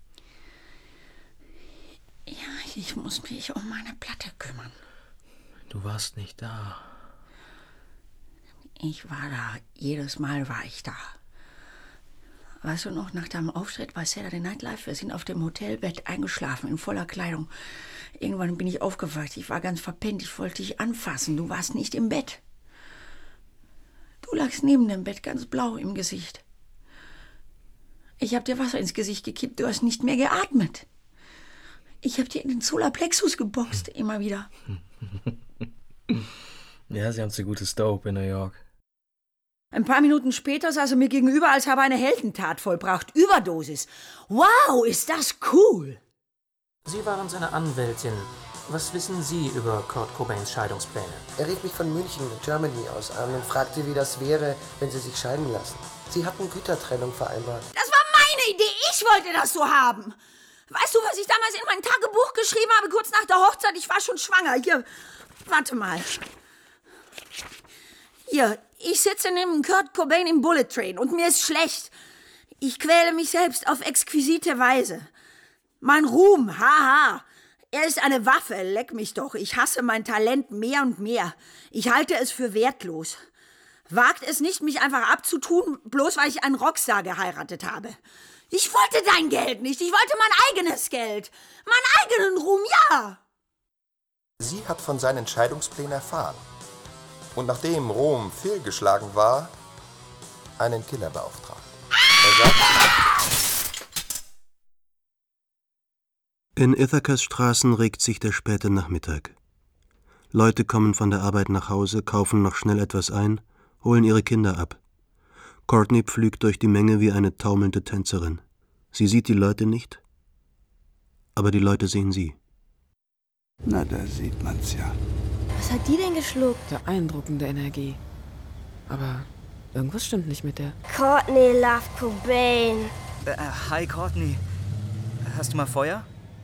Ja, ich muss mich um meine Platte kümmern. Du warst nicht da. Ich war da. Jedes Mal war ich da. Weißt du noch, nach deinem Auftritt bei Saturday Night Live, wir sind auf dem Hotelbett eingeschlafen, in voller Kleidung. Irgendwann bin ich aufgewacht. Ich war ganz verpennt. Ich wollte dich anfassen. Du warst nicht im Bett. Du lagst neben dem Bett, ganz blau im Gesicht. Ich hab dir Wasser ins Gesicht gekippt. Du hast nicht mehr geatmet. Ich hab dir in den Solarplexus geboxt, immer wieder. Ja, sie haben so gutes Dope in New York. Ein paar Minuten später saß er mir gegenüber, als habe er eine Heldentat vollbracht. Überdosis. Wow, ist das cool! Sie waren seine Anwältin. Was wissen Sie über Kurt Cobains Scheidungspläne? Er rief mich von München, Germany aus an und fragte, wie das wäre, wenn sie sich scheiden lassen. Sie hatten Gütertrennung vereinbart. Das war meine Idee. Ich wollte das so haben. Weißt du, was ich damals in mein Tagebuch geschrieben habe, kurz nach der Hochzeit? Ich war schon schwanger. Hier, warte mal. Hier, ich sitze neben Kurt Cobain im Bullet Train und mir ist schlecht. Ich quäle mich selbst auf exquisite Weise. Mein Ruhm, haha. Er ist eine Waffe, leck mich doch. Ich hasse mein Talent mehr und mehr. Ich halte es für wertlos. Wagt es nicht, mich einfach abzutun, bloß weil ich einen Rockstar geheiratet habe. Ich wollte dein Geld nicht. Ich wollte mein eigenes Geld. Meinen eigenen Ruhm, ja. Sie hat von seinen Scheidungsplänen erfahren. Und nachdem Rom fehlgeschlagen war, einen Killer beauftragt. Er sagt, in Ithacas Straßen regt sich der späte Nachmittag. Leute kommen von der Arbeit nach Hause, kaufen noch schnell etwas ein, holen ihre Kinder ab. Courtney pflügt durch die Menge wie eine taumelnde Tänzerin. Sie sieht die Leute nicht, aber die Leute sehen sie. Na, da sieht man's ja. Was hat die denn geschluckt? Beeindruckende Energie. Aber irgendwas stimmt nicht mit der. Courtney Love Cobain. Äh, hi, Courtney. Hast du mal Feuer?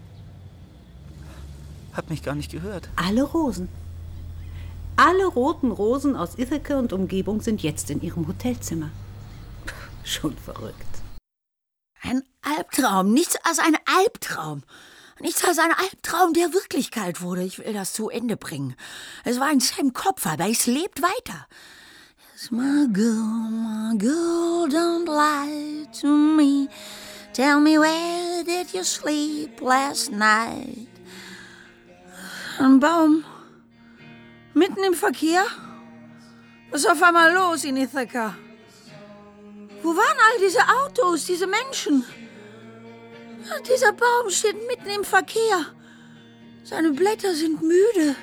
Hab mich gar nicht gehört. Alle Rosen. Alle roten Rosen aus Ithaca und Umgebung sind jetzt in ihrem Hotelzimmer. Schon verrückt. Ein Albtraum, nichts als ein Albtraum. Nichts als ein Albtraum, der Wirklichkeit wurde. Ich will das zu Ende bringen. Es war in seinem Kopf, aber es lebt weiter. Yes, my girl, my girl, don't lie to me. Tell me, where did you sleep last night? Ein Baum Mitten im Verkehr? Was ist auf einmal los in Ithaca? Wo waren all diese Autos, diese Menschen? Dieser Baum steht mitten im Verkehr. Seine Blätter sind müde.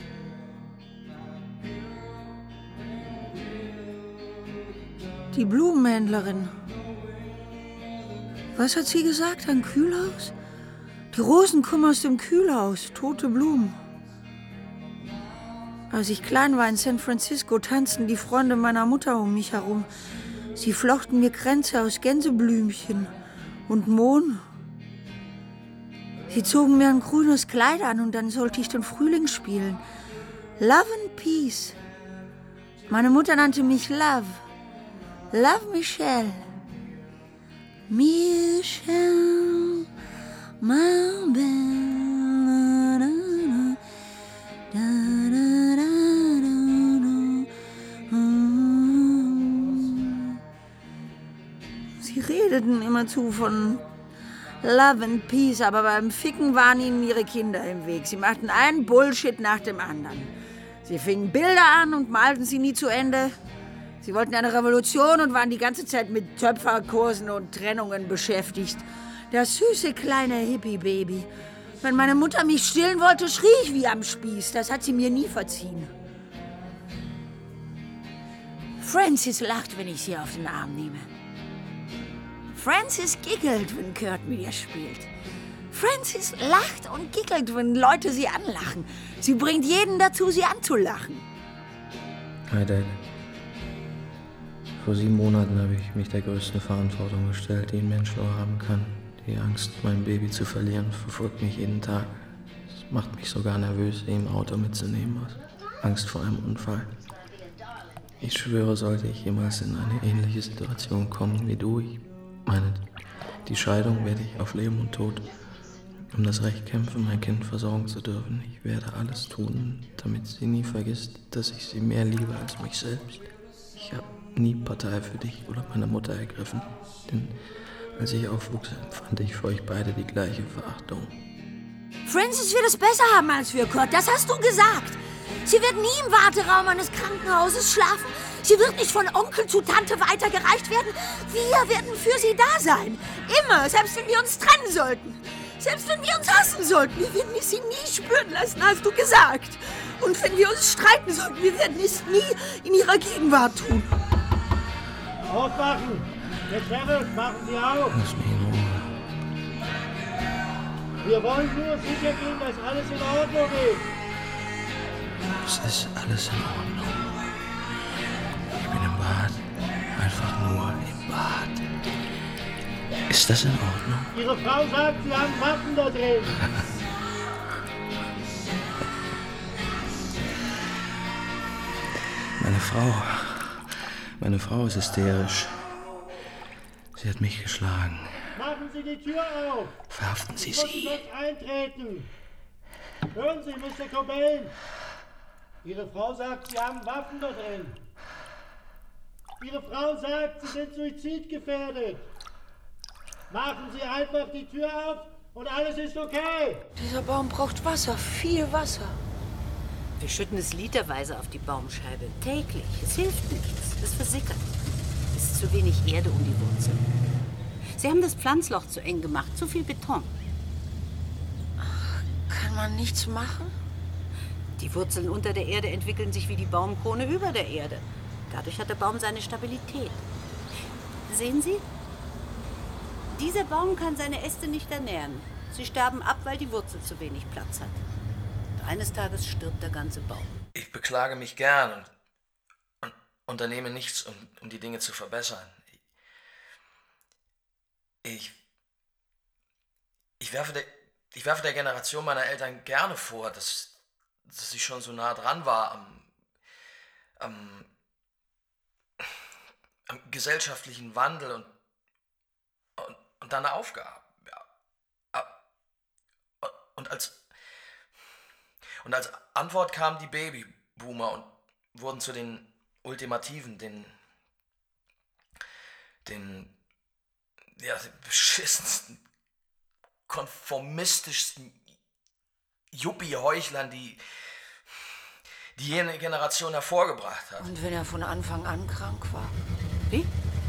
Die Blumenhändlerin. Was hat sie gesagt? Ein Kühlhaus? Die Rosen kommen aus dem Kühlhaus, tote Blumen. Als ich klein war in San Francisco, tanzten die Freunde meiner Mutter um mich herum. Sie flochten mir Kränze aus Gänseblümchen und Mohn. Sie zogen mir ein grünes Kleid an und dann sollte ich den Frühling spielen. Love and Peace. Meine Mutter nannte mich Love. Love Michelle. Michelle, my belle. Sie redeten immerzu von Love and Peace, aber beim Ficken waren ihnen ihre Kinder im Weg. Sie machten einen Bullshit nach dem anderen. Sie fingen Bilder an und malten sie nie zu Ende. Sie wollten eine Revolution und waren die ganze Zeit mit Töpferkursen und Trennungen beschäftigt. Das süße kleine Hippie-Baby. Wenn meine Mutter mich stillen wollte, schrie ich wie am Spieß. Das hat sie mir nie verziehen. Francis lacht, wenn ich sie auf den Arm nehme. Francis giggelt, wenn Kurt mit ihr spielt. Francis lacht und giggelt, wenn Leute sie anlachen. Sie bringt jeden dazu, sie anzulachen. Hi, Dad. Vor sieben Monaten habe ich mich der größten Verantwortung gestellt, die ein Mensch nur haben kann. Die Angst, mein Baby zu verlieren, verfolgt mich jeden Tag. Es macht mich sogar nervös, sie im Auto mitzunehmen, aus Angst vor einem Unfall. Ich schwöre, sollte ich jemals in eine ähnliche Situation kommen wie du, ich meine, die Scheidung werde ich auf Leben und Tod um das Recht kämpfen, mein Kind versorgen zu dürfen. Ich werde alles tun, damit sie nie vergisst, dass ich sie mehr liebe als mich selbst. Ich habe nie Partei für dich oder meine Mutter ergriffen, denn als ich aufwuchs, empfand ich für euch beide die gleiche Verachtung. Francis wird es besser haben als wir, Kurt. Das hast du gesagt. Sie wird nie im Warteraum eines Krankenhauses schlafen. Sie wird nicht von Onkel zu Tante weitergereicht werden. Wir werden für sie da sein. Immer, selbst wenn wir uns trennen sollten. Selbst wenn wir uns hassen sollten. Wir werden sie nie spüren lassen, hast du gesagt. Und wenn wir uns streiten sollten, wir werden es nie in ihrer Gegenwart tun. Aufwachen! Der Sheriff, machen Sie auf! Lass mich in Ruhe. Wir wollen nur sicher gehen, dass alles in Ordnung ist. Es ist alles in Ordnung. Ich bin im Bad. Einfach nur im Bad. Ist das in Ordnung? Ihre Frau sagt, Sie haben Waffen da drin. Meine Frau. Meine Frau ist hysterisch. Sie hat mich geschlagen. Machen Sie die Tür auf! Verhaften Sie ich muss sie. Jetzt eintreten! Hören Sie, Mister Cobain! Ihre Frau sagt, Sie haben Waffen da drin. Ihre Frau sagt, Sie sind suizidgefährdet. Machen Sie einfach die Tür auf und alles ist okay. Dieser Baum braucht Wasser, viel Wasser. Wir schütten es literweise auf die Baumscheibe. Täglich. Es hilft nichts. Es versickert. Es ist zu wenig Erde um die Wurzeln. Sie haben das Pflanzloch zu eng gemacht. Zu viel Beton. Kann man nichts machen? Die Wurzeln unter der Erde entwickeln sich wie die Baumkrone über der Erde. Dadurch hat der Baum seine Stabilität. Sehen Sie? Dieser Baum kann seine Äste nicht ernähren. Sie sterben ab, weil die Wurzel zu wenig Platz hat. Und eines Tages stirbt der ganze Baum. Ich beklage mich gern und, und unternehme nichts, um, um die Dinge zu verbessern. Ich, ich, werfe der, ich werfe der Generation meiner Eltern gerne vor, dass, dass sie schon so nah dran war am, am, am gesellschaftlichen Wandel und, und, und dann aufgab. Ja. Und als, und als Antwort kamen die Babyboomer und wurden zu den Ultimativen, den, den, ja, den beschissensten, konformistischsten Yuppie-Heuchlern, die, die jene Generation hervorgebracht hat. Und wenn er von Anfang an krank war? Wie?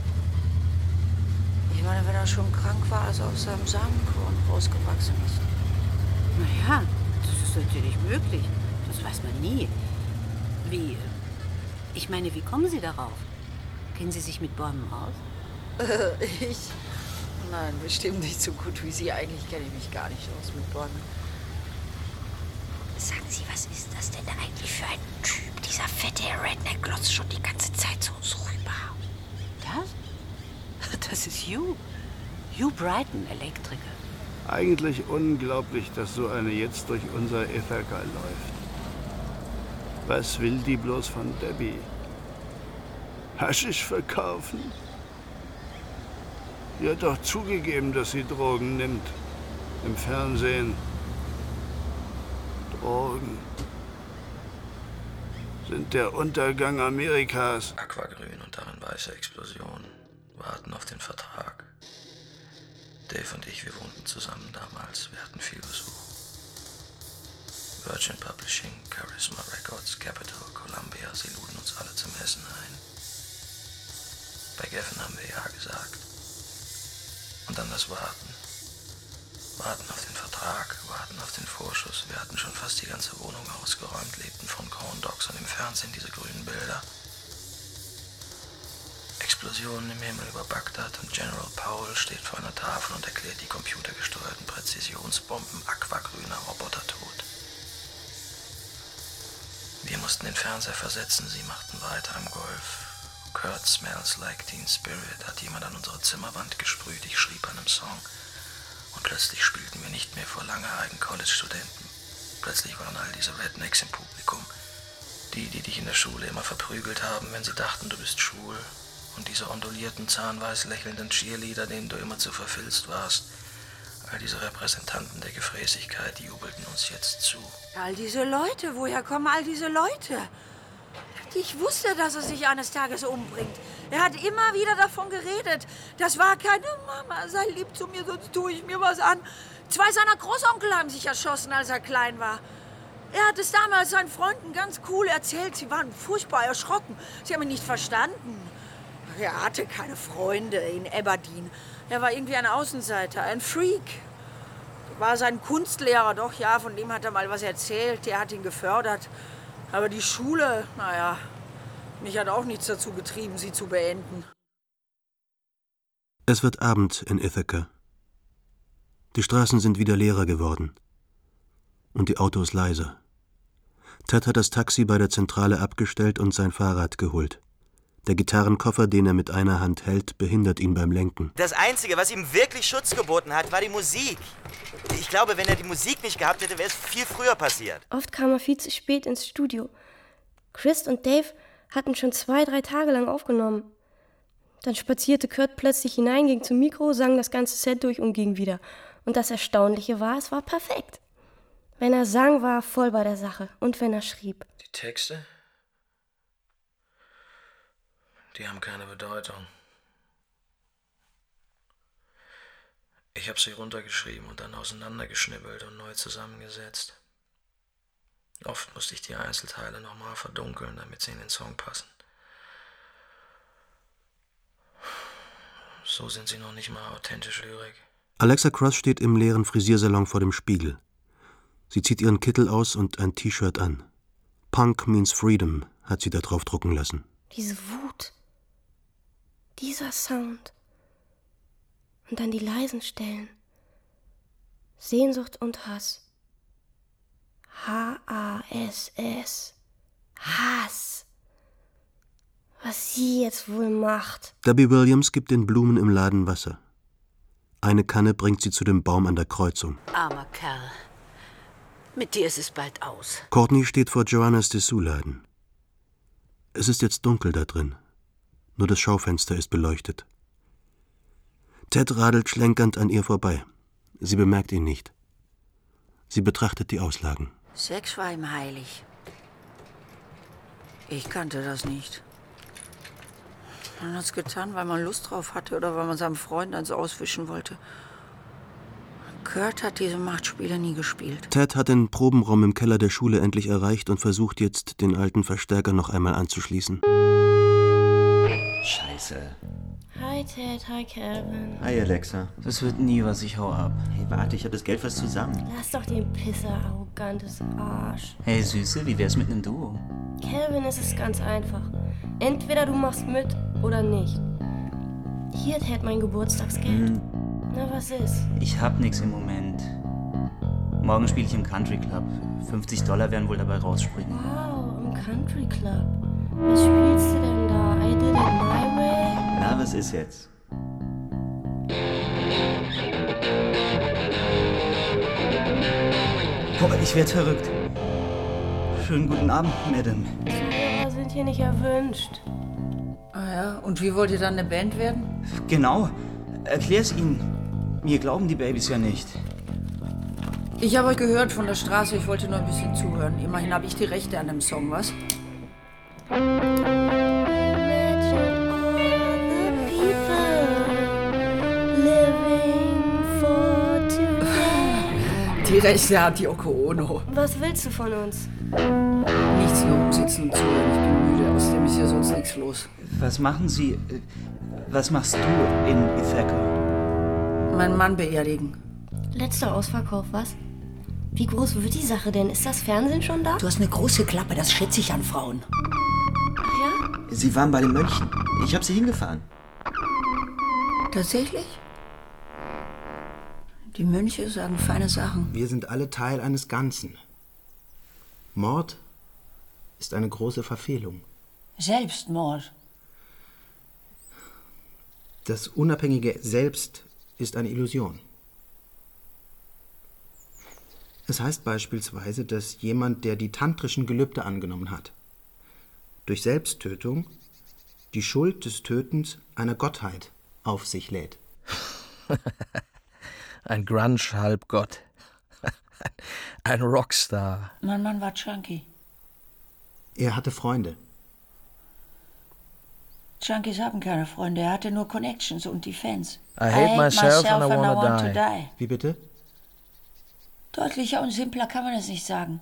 Ich meine, wenn er schon krank war, als er aus seinem Samenkorn rausgewachsen ist. Naja, das ist natürlich möglich. Das weiß man nie. Wie? Ich meine, wie kommen Sie darauf? Kennen Sie sich mit Bäumen aus? Äh, ich? Nein, bestimmt nicht so gut wie Sie. Eigentlich kenne ich mich gar nicht aus mit Bäumen. Sagen Sie, was ist das denn da eigentlich für ein Typ? Dieser fette Redneck glotzt schon die ganze Zeit zu uns rüber. Das? Das ist Hugh. Hugh Brighton, Elektriker. Eigentlich unglaublich, dass so eine jetzt durch unser Ithaca läuft. Was will die bloß von Debbie? Haschisch verkaufen? Sie hat doch zugegeben, dass sie Drogen nimmt. Im Fernsehen. Drogen sind der Untergang Amerikas. Aquagrün und darin weiße Explosionen. Warten auf den Vertrag. Dave und ich, wir wohnten zusammen damals. Wir hatten viel Besuch. Virgin Publishing, Charisma Records, Capitol, Columbia, sie luden uns alle zum Essen ein. Bei Geffen haben wir ja gesagt. Und dann das Warten. Warten auf den Vertrag, warten auf den Vorschuss. Wir hatten schon fast die ganze Wohnung ausgeräumt, lebten von Corn Dogs und im Fernsehen diese grünen Bilder. Explosionen im Himmel über Bagdad und General Powell steht vor einer Tafel und erklärt die computergesteuerten Präzisionsbomben aquagrüner Roboter tot. Wir mussten den Fernseher versetzen, sie machten weiter am Golf. Kurt Smells Like Teen Spirit hat jemand an unsere Zimmerwand gesprüht, ich schrieb einen Song. Und plötzlich spielten wir nicht mehr vor langerhaarigen College-Studenten. Plötzlich waren all diese Rednecks im Publikum. Die, die dich in der Schule immer verprügelt haben, wenn sie dachten, du bist schwul. Und diese ondulierten, zahnweiß lächelnden Cheerleader, denen du immer zu verfilzt warst. All diese Repräsentanten der Gefräßigkeit jubelten uns jetzt zu. All diese Leute, woher kommen all diese Leute? Ich wusste, dass er sich eines Tages umbringt. Er hat immer wieder davon geredet. Das war keine Mama, sei lieb zu mir, sonst tue ich mir was an. Zwei seiner Großonkel haben sich erschossen, als er klein war. Er hat es damals seinen Freunden ganz cool erzählt. Sie waren furchtbar erschrocken. Sie haben ihn nicht verstanden. Er hatte keine Freunde in Aberdeen. Er war irgendwie ein Außenseiter, ein Freak. War sein Kunstlehrer, doch ja, von dem hat er mal was erzählt. Der hat ihn gefördert. Aber die Schule, naja, mich hat auch nichts dazu getrieben, sie zu beenden. Es wird Abend in Ithaca. Die Straßen sind wieder leerer geworden. Und die Autos leiser. Ted hat das Taxi bei der Zentrale abgestellt und sein Fahrrad geholt. Der Gitarrenkoffer, den er mit einer Hand hält, behindert ihn beim Lenken. Das Einzige, was ihm wirklich Schutz geboten hat, war die Musik. Ich glaube, wenn er die Musik nicht gehabt hätte, wäre es viel früher passiert. Oft kam er viel zu spät ins Studio. Chris und Dave hatten schon zwei, drei Tage lang aufgenommen. Dann spazierte Kurt plötzlich hinein, ging zum Mikro, sang das ganze Set durch und ging wieder. Und das Erstaunliche war, es war perfekt. Wenn er sang, war er voll bei der Sache. Und wenn er schrieb. Die Texte? Die haben keine Bedeutung. Ich habe sie runtergeschrieben und dann auseinandergeschnibbelt und neu zusammengesetzt. Oft musste ich die Einzelteile nochmal verdunkeln, damit sie in den Song passen. So sind sie noch nicht mal authentische Lyrik. Alexa Cross steht im leeren Frisiersalon vor dem Spiegel. Sie zieht ihren Kittel aus und ein T-Shirt an. Punk means freedom, hat sie da drauf drucken lassen. Diese Wut. Dieser Sound. Und dann die leisen Stellen. Sehnsucht und Hass. H A S S. Hass. Was sie jetzt wohl macht. Debbie Williams gibt den Blumen im Laden Wasser. Eine Kanne bringt sie zu dem Baum an der Kreuzung. Armer Kerl. Mit dir ist es bald aus. Courtney steht vor Joannas Dessous-Laden. Es ist jetzt dunkel da drin. Nur das Schaufenster ist beleuchtet. Ted radelt schlenkernd an ihr vorbei. Sie bemerkt ihn nicht. Sie betrachtet die Auslagen. Sex war ihm heilig. Ich kannte das nicht. Man hat's getan, weil man Lust drauf hatte oder weil man seinem Freund eins auswischen wollte. Kurt hat diese Machtspiele nie gespielt. Ted hat den Probenraum im Keller der Schule endlich erreicht und versucht jetzt, den alten Verstärker noch einmal anzuschließen. Scheiße. Hi Ted, hi Calvin. Hi Alexa. Das wird nie was, ich hau ab. Hey, warte, ich hab das Geld fast zusammen. Lass doch den Pisser, arrogantes Arsch. Hey Süße, wie wär's mit nem Duo? Calvin, es ist ganz einfach. Entweder du machst mit oder nicht. Hier, Ted, mein Geburtstagsgeld. Hm. Na, was ist? Ich hab nix im Moment. Morgen spiele ich im Country Club. fünfzig Dollar werden wohl dabei rausspringen. Wow, im Country Club. Was spielst du denn da? I did it my way? Na, was ist jetzt? Boah, ich werd verrückt. Schönen guten Abend, Madame. Zuhörer sind hier nicht erwünscht. Ah ja, und wie wollt ihr dann eine Band werden? Genau. Erklär's ihnen. Mir glauben die Babys ja nicht. Ich habe euch gehört von der Straße, ich wollte nur ein bisschen zuhören. Immerhin habe ich die Rechte an dem Song, was? Die Rechte hat Yoko Ono. Was willst du von uns? Nichts, nur rumsitzen und zuhören. Ich bin müde, außerdem ist hier sonst nichts los. Was machen Sie... Was machst du in Ithaca? Meinen Mann beerdigen. Letzter Ausverkauf, was? Wie groß wird die Sache denn? Ist das Fernsehen schon da? Du hast eine große Klappe, das schätze ich an Frauen. Ach ja? Sie waren bei den Mönchen. Ich hab sie hingefahren. Tatsächlich? Die Mönche sagen feine Sachen. Wir sind alle Teil eines Ganzen. Mord ist eine große Verfehlung. Selbstmord. Das unabhängige Selbst ist eine Illusion. Es heißt beispielsweise, dass jemand, der die tantrischen Gelübde angenommen hat, durch Selbsttötung die Schuld des Tötens einer Gottheit auf sich lädt. Ein Grunge-Halbgott. Ein Rockstar. Mein Mann war Junkie. Er hatte Freunde. Junkies haben keine Freunde, er hatte nur Connections und die Fans. I hate myself and I wanna want die. to die. Wie bitte? Deutlicher und simpler kann man es nicht sagen.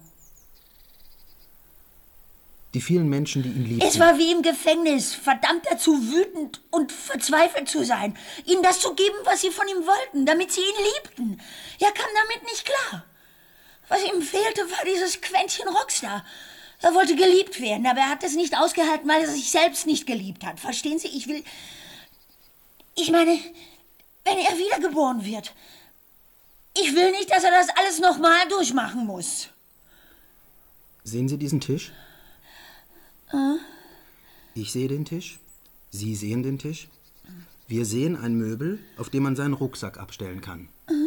Die vielen Menschen, die ihn liebten. Es war wie im Gefängnis, verdammt dazu, wütend und verzweifelt zu sein. Ihnen das zu geben, was sie von ihm wollten, damit sie ihn liebten. Er kam damit nicht klar. Was ihm fehlte, war dieses Quäntchen Rockstar. Er wollte geliebt werden, aber er hat es nicht ausgehalten, weil er sich selbst nicht geliebt hat. Verstehen Sie? Ich will... Ich meine, wenn er wiedergeboren wird... Ich will nicht, dass er das alles nochmal durchmachen muss. Sehen Sie diesen Tisch? Hm? Ich sehe den Tisch. Sie sehen den Tisch. Wir sehen ein Möbel, auf dem man seinen Rucksack abstellen kann. Hm?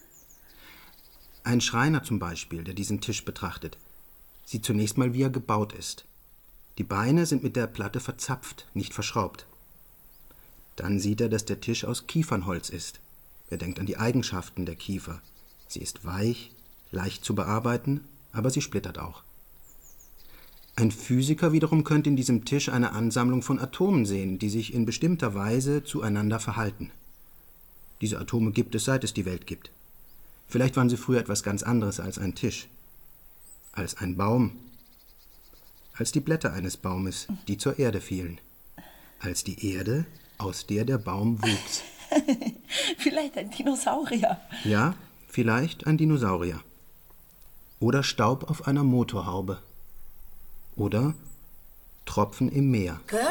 Ein Schreiner zum Beispiel, der diesen Tisch betrachtet, sieht zunächst mal, wie er gebaut ist. Die Beine sind mit der Platte verzapft, nicht verschraubt. Dann sieht er, dass der Tisch aus Kiefernholz ist. Er denkt an die Eigenschaften der Kiefer. Sie ist weich, leicht zu bearbeiten, aber sie splittert auch. Ein Physiker wiederum könnte in diesem Tisch eine Ansammlung von Atomen sehen, die sich in bestimmter Weise zueinander verhalten. Diese Atome gibt es, seit es die Welt gibt. Vielleicht waren sie früher etwas ganz anderes als ein Tisch, als ein Baum, als die Blätter eines Baumes, die zur Erde fielen, als die Erde, aus der der Baum wuchs. Vielleicht ein Dinosaurier. Ja, vielleicht ein Dinosaurier. Oder Staub auf einer Motorhaube. Oder Tropfen im Meer. Kurt?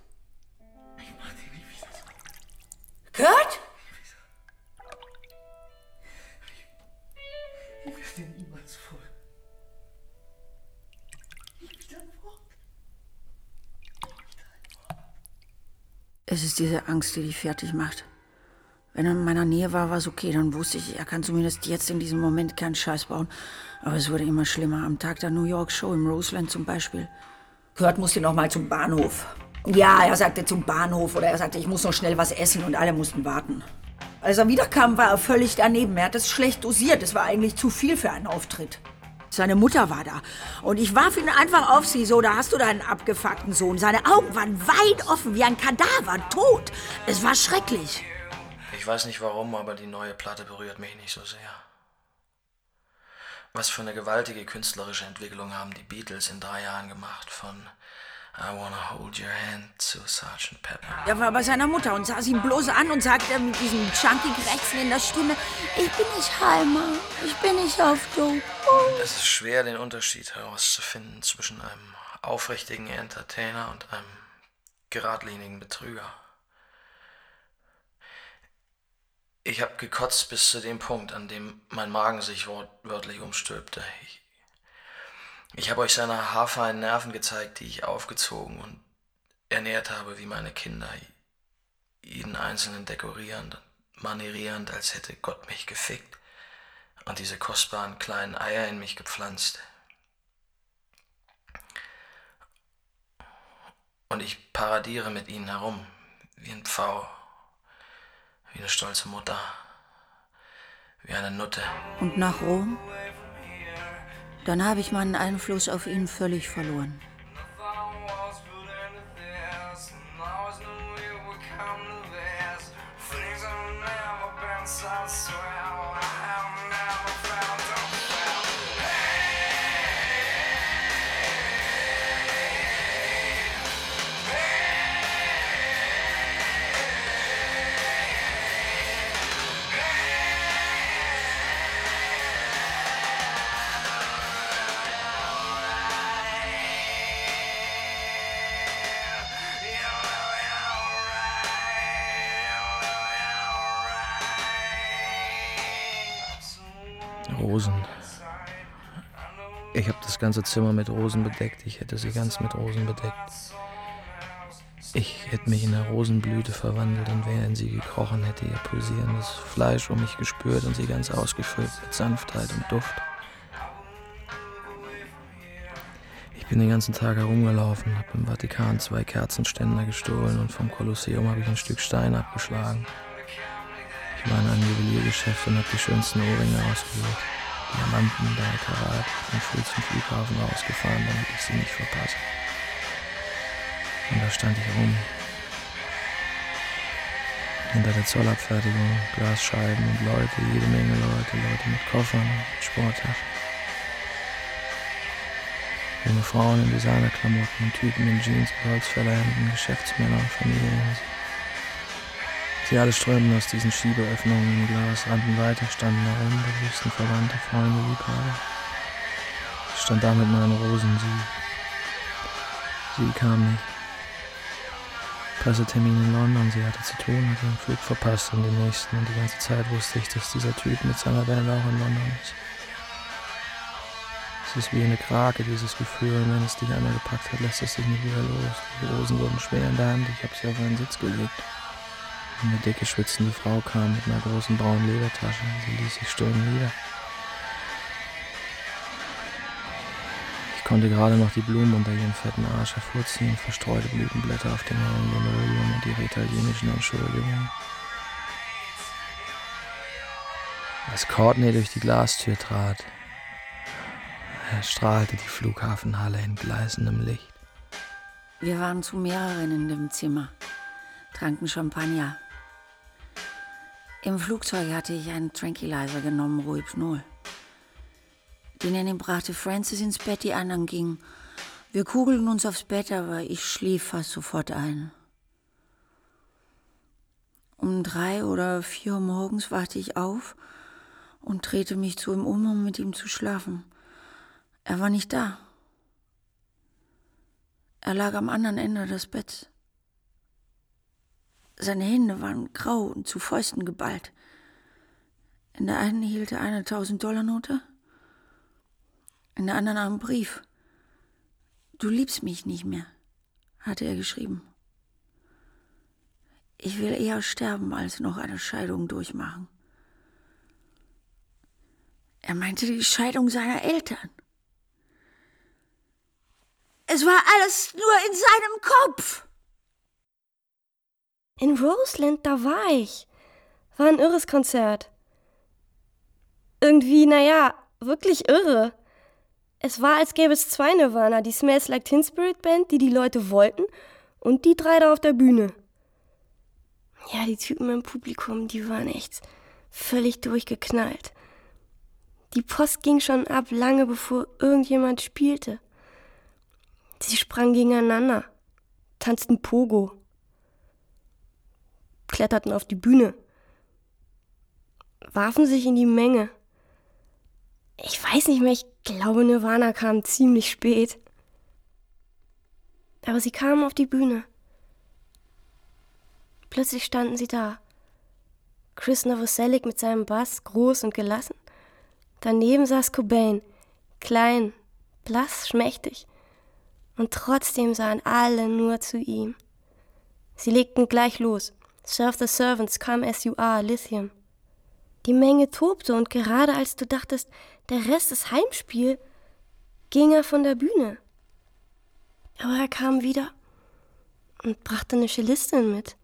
Kurt? Ich werde dir niemals folgen. Es ist diese Angst, die dich fertig macht. Wenn er in meiner Nähe war, war es okay. Dann wusste ich, er kann zumindest jetzt in diesem Moment keinen Scheiß bauen. Aber es wurde immer schlimmer. Am Tag der New York Show im Roseland zum Beispiel. Kurt musste noch mal zum Bahnhof. Ja, er sagte zum Bahnhof. Oder er sagte, ich muss noch schnell was essen. Und alle mussten warten. Als er wiederkam, war er völlig daneben. Er hat es schlecht dosiert. Es war eigentlich zu viel für einen Auftritt. Seine Mutter war da. Und ich warf ihn einfach auf sie. So, da hast du deinen abgefuckten Sohn. Seine Augen waren weit offen, wie ein Kadaver, tot. Es war schrecklich. Ich weiß nicht warum, aber die neue Platte berührt mich nicht so sehr. Was für eine gewaltige künstlerische Entwicklung haben die Beatles in drei Jahren gemacht, von I Wanna Hold Your Hand zu Sergeant Pepper. Er war bei seiner Mutter und sah sie ihm bloß an und sagte mit diesem chunky Krächzen in der Stimme, ich bin nicht Halma, ich bin nicht auf Dope. Es ist schwer, den Unterschied herauszufinden zwischen einem aufrichtigen Entertainer und einem geradlinigen Betrüger. Ich habe gekotzt bis zu dem Punkt, an dem mein Magen sich wortwörtlich umstülpte. Ich, ich habe euch seine haarfeinen Nerven gezeigt, die ich aufgezogen und ernährt habe wie meine Kinder, jeden einzelnen dekorierend und manierierend, als hätte Gott mich gefickt und diese kostbaren kleinen Eier in mich gepflanzt. Und ich paradiere mit ihnen herum, wie ein Pfau, wie eine stolze Mutter, wie eine Nutte. Und nach Rom? Dann habe ich meinen Einfluss auf ihn völlig verloren. Rosen. Ich habe das ganze Zimmer mit Rosen bedeckt. Ich hätte sie ganz mit Rosen bedeckt. Ich hätte mich in eine Rosenblüte verwandelt und wäre in sie gekrochen, hätte ihr pulsierendes Fleisch um mich gespürt und sie ganz ausgefüllt mit Sanftheit und Duft. Ich bin den ganzen Tag herumgelaufen, habe im Vatikan zwei Kerzenständer gestohlen und vom Kolosseum habe ich ein Stück Stein abgeschlagen. Ich war in einem Juweliergeschäft und habe die schönsten Ohrringe ausgesucht. Diamanten, drei Karat, und früh zum Flughafen rausgefahren, damit ich sie nicht verpasse. Und da stand ich rum. Hinter der Zollabfertigung, Glasscheiben und Leute, jede Menge Leute, Leute mit Koffern, mit Sporttaschen. Junge Frauen in Designerklamotten und Typen in Jeans und Holzfällerhemden, Geschäftsmänner und Familien. Sie alle strömten aus diesen Schiebeöffnungen im Glas, rannten weiter, standen herum, begrüßten Verwandte, Freunde, Liebhaber. Ich stand da mit meinen Rosen, sie, sie kam nicht. Pressetermin in London, sie hatte zu tun, hatte den Flug verpasst und den nächsten und die ganze Zeit wusste ich, dass dieser Typ mit seiner Band auch in London ist. Es ist wie eine Krake, dieses Gefühl, und wenn es dich einmal gepackt hat, lässt es sich nicht wieder los. Die Rosen wurden schwer in der Hand, ich habe sie auf einen Sitz gelegt. Eine dicke, schwitzende Frau kam mit einer großen braunen Ledertasche. Sie ließ sich stöhnen nieder. Ich konnte gerade noch die Blumen unter ihren fetten Arsch hervorziehen, verstreute Blütenblätter auf dem hellen Linoleum und ihre italienischen Entschuldigungen. Als Courtney durch die Glastür trat, strahlte die Flughafenhalle in gleißendem Licht. Wir waren zu mehreren in dem Zimmer, tranken Champagner. Im Flugzeug hatte ich einen Tranquilizer genommen, Rohypnol. Die Nanny brachte Frances ins Bett, die anderen gingen. Wir kugelten uns aufs Bett, aber ich schlief fast sofort ein. Um drei oder vier Uhr morgens wachte ich auf und drehte mich zu ihm um, um mit ihm zu schlafen. Er war nicht da. Er lag am anderen Ende des Betts. Seine Hände waren grau und zu Fäusten geballt. In der einen hielt er eine tausend-Dollar-Note, in der anderen einen Brief. »Du liebst mich nicht mehr«, hatte er geschrieben. »Ich will eher sterben, als noch eine Scheidung durchmachen.« Er meinte die Scheidung seiner Eltern. Es war alles nur in seinem Kopf. In Roseland, da war ich. War ein irres Konzert. Irgendwie, naja, wirklich irre. Es war, als gäbe es zwei Nirvana, die Smells Like Teen Spirit Band, die die Leute wollten, und die drei da auf der Bühne. Ja, die Typen im Publikum, die waren echt völlig durchgeknallt. Die Post ging schon ab, lange bevor irgendjemand spielte. Sie sprangen gegeneinander, tanzten Pogo, kletterten auf die Bühne, warfen sich in die Menge. Ich weiß nicht mehr, ich glaube, Nirvana kam ziemlich spät. Aber sie kamen auf die Bühne. Plötzlich standen sie da. Chris Novoselic mit seinem Bass, groß und gelassen. Daneben saß Cobain, klein, blass, schmächtig. Und trotzdem sahen alle nur zu ihm. Sie legten gleich los. Serve the servants, come as you are, Lithium. Die Menge tobte und gerade als du dachtest, der Rest ist Heimspiel, ging er von der Bühne. Aber er kam wieder und brachte eine Cellistin mit.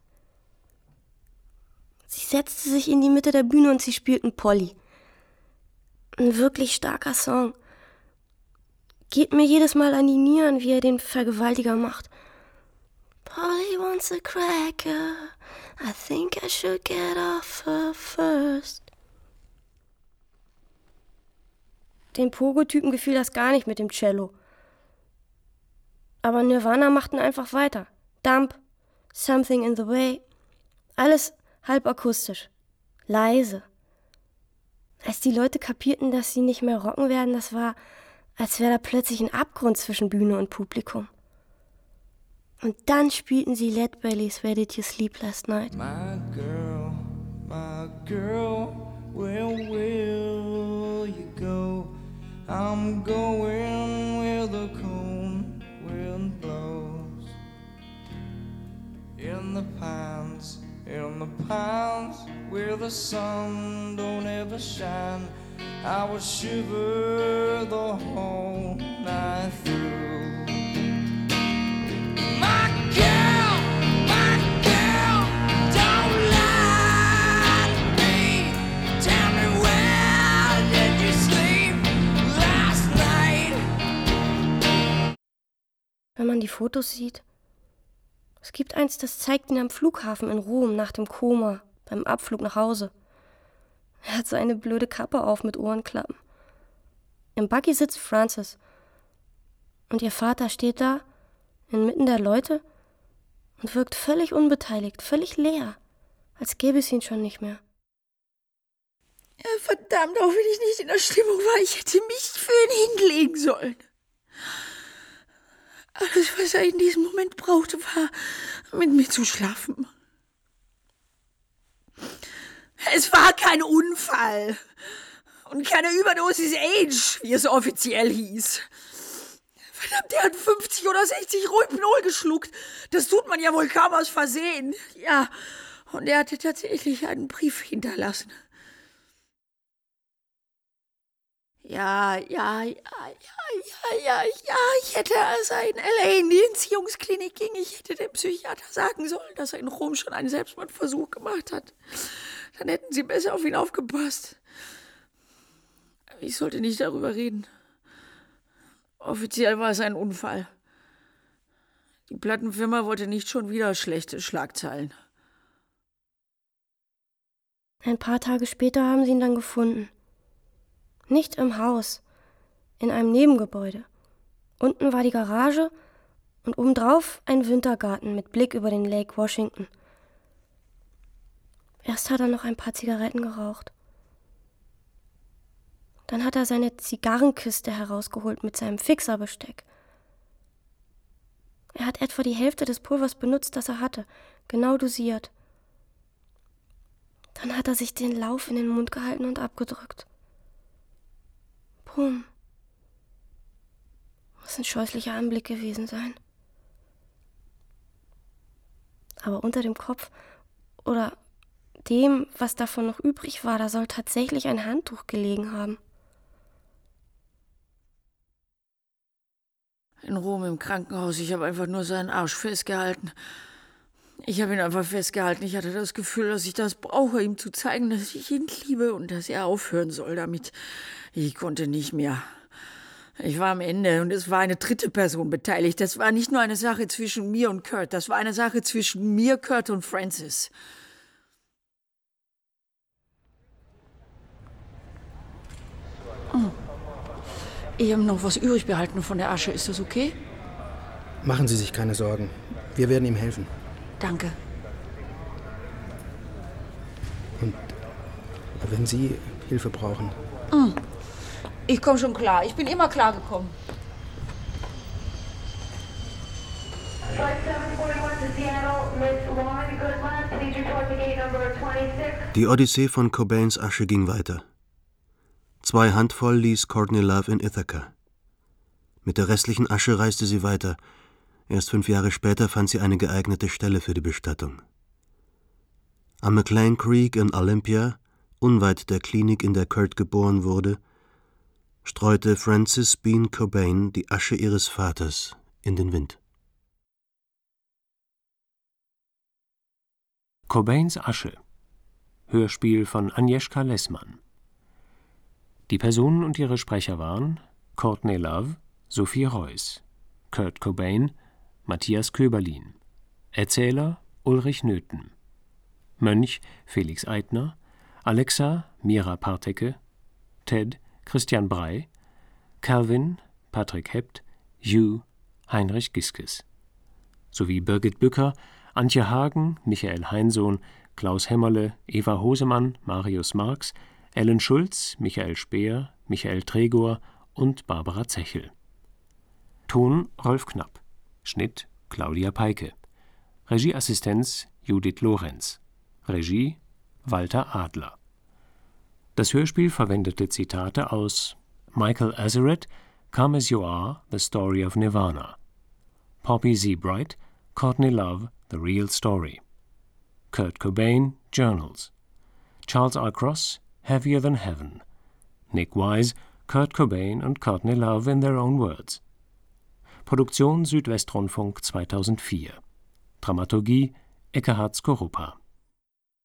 Sie setzte sich in die Mitte der Bühne und sie spielten Polly. Ein wirklich starker Song. Geht mir jedes Mal an die Nieren, wie er den Vergewaltiger macht. Polly wants a cracker. I think I should get off her first. Den Pogo-Typen gefiel das gar nicht mit dem Cello. Aber Nirvana machten einfach weiter. Dump, Something in the Way, alles halb akustisch, leise. Als die Leute kapierten, dass sie nicht mehr rocken werden, das war, als wäre da plötzlich ein Abgrund zwischen Bühne und Publikum. Und dann spielten sie Lead Belly's Where Did You Sleep Last Night? My girl, my girl, where will you go? I'm going where the cold wind blows. In the pines, in the pines, where the sun don't ever shine, I will shiver the whole night through. My girl, my girl, don't lie to me. Tell me, where did you sleep last night? Wenn man die Fotos sieht, es gibt eins, das zeigt ihn am Flughafen in Rom nach dem Koma, beim Abflug nach Hause. Er hat so eine blöde Kappe auf mit Ohrenklappen. Im Buggy sitzt Frances. Und ihr Vater steht da, inmitten der Leute, und wirkt völlig unbeteiligt, völlig leer, als gäbe es ihn schon nicht mehr. Ja, verdammt, auch wenn ich nicht in der Stimmung war, ich hätte mich für ihn hinlegen sollen. Alles, was er in diesem Moment brauchte, war, mit mir zu schlafen. Es war kein Unfall und keine Überdosis Age, wie es offiziell hieß. Verdammt, der hat fünfzig oder sechzig Rohypnol geschluckt. Das tut man ja wohl kaum aus Versehen. Ja, und er hatte tatsächlich einen Brief hinterlassen. Ja, ja, ja, ja, ja, ja, ja, ich hätte, als er in L A in die Entziehungsklinik ging, ich hätte dem Psychiater sagen sollen, dass er in Rom schon einen Selbstmordversuch gemacht hat. Dann hätten sie besser auf ihn aufgepasst. Ich sollte nicht darüber reden. Offiziell war es ein Unfall. Die Plattenfirma wollte nicht schon wieder schlechte Schlagzeilen. Ein paar Tage später haben sie ihn dann gefunden. Nicht im Haus, in einem Nebengebäude. Unten war die Garage und obendrauf ein Wintergarten mit Blick über den Lake Washington. Erst hat er noch ein paar Zigaretten geraucht. Dann hat er seine Zigarrenkiste herausgeholt mit seinem Fixerbesteck. Er hat etwa die Hälfte des Pulvers benutzt, das er hatte, genau dosiert. Dann hat er sich den Lauf in den Mund gehalten und abgedrückt. Pum. Muss ein scheußlicher Anblick gewesen sein. Aber unter dem Kopf oder dem, was davon noch übrig war, da soll tatsächlich ein Handtuch gelegen haben. In Rom im Krankenhaus, ich habe einfach nur seinen Arsch festgehalten. Ich habe ihn einfach festgehalten. Ich hatte das Gefühl, dass ich das brauche, ihm zu zeigen, dass ich ihn liebe und dass er aufhören soll damit. Ich konnte nicht mehr. Ich war am Ende und es war eine dritte Person beteiligt. Das war nicht nur eine Sache zwischen mir und Kurt, das war eine Sache zwischen mir, Kurt und Frances. Ich habe noch was übrig behalten von der Asche. Ist das okay? Machen Sie sich keine Sorgen. Wir werden ihm helfen. Danke. Und wenn Sie Hilfe brauchen? Hm. Ich komme schon klar. Ich bin immer klar gekommen. Die Odyssee von Cobains Asche ging weiter. Zwei Handvoll ließ Courtney Love in Ithaca. Mit der restlichen Asche reiste sie weiter. Erst fünf Jahre später fand sie eine geeignete Stelle für die Bestattung. Am McLean Creek in Olympia, unweit der Klinik, in der Kurt geboren wurde, streute Frances Bean Cobain die Asche ihres Vaters in den Wind. Cobains Asche. Hörspiel von Agnieszka Lessmann. Die Personen und ihre Sprecher waren Courtney Love, Sophie Reuss, Kurt Cobain, Matthias Köberlin, Erzähler Ulrich Nöthen, Mönch Felix Eitner, Alexa Mira Partecke, Ted Christian Brey, Calvin Patrick Hept, Hugh Heinrich Giskes, sowie Birgit Bücker, Antje Hagen, Michael Heinsohn, Klaus Hämmerle, Eva Hosemann, Marius Marx, Ellen Schulz, Michael Speer, Michael Tregor und Barbara Zechel. Ton Rolf Knapp. Schnitt Claudia Peike. Regieassistenz Judith Lorenz. Regie Walter Adler. Das Hörspiel verwendete Zitate aus Michael Azerrad, Come As You Are, The Story of Nirvana, Poppy Zeebright, Courtney Love, The Real Story, Kurt Cobain, Journals, Charles R. Cross, Heavier Than Heaven, Nick Wise, Kurt Cobain und Courtney Love in Their Own Words. Produktion Südwestrundfunk zweitausendvier. Dramaturgie Ekkehard Skorupa.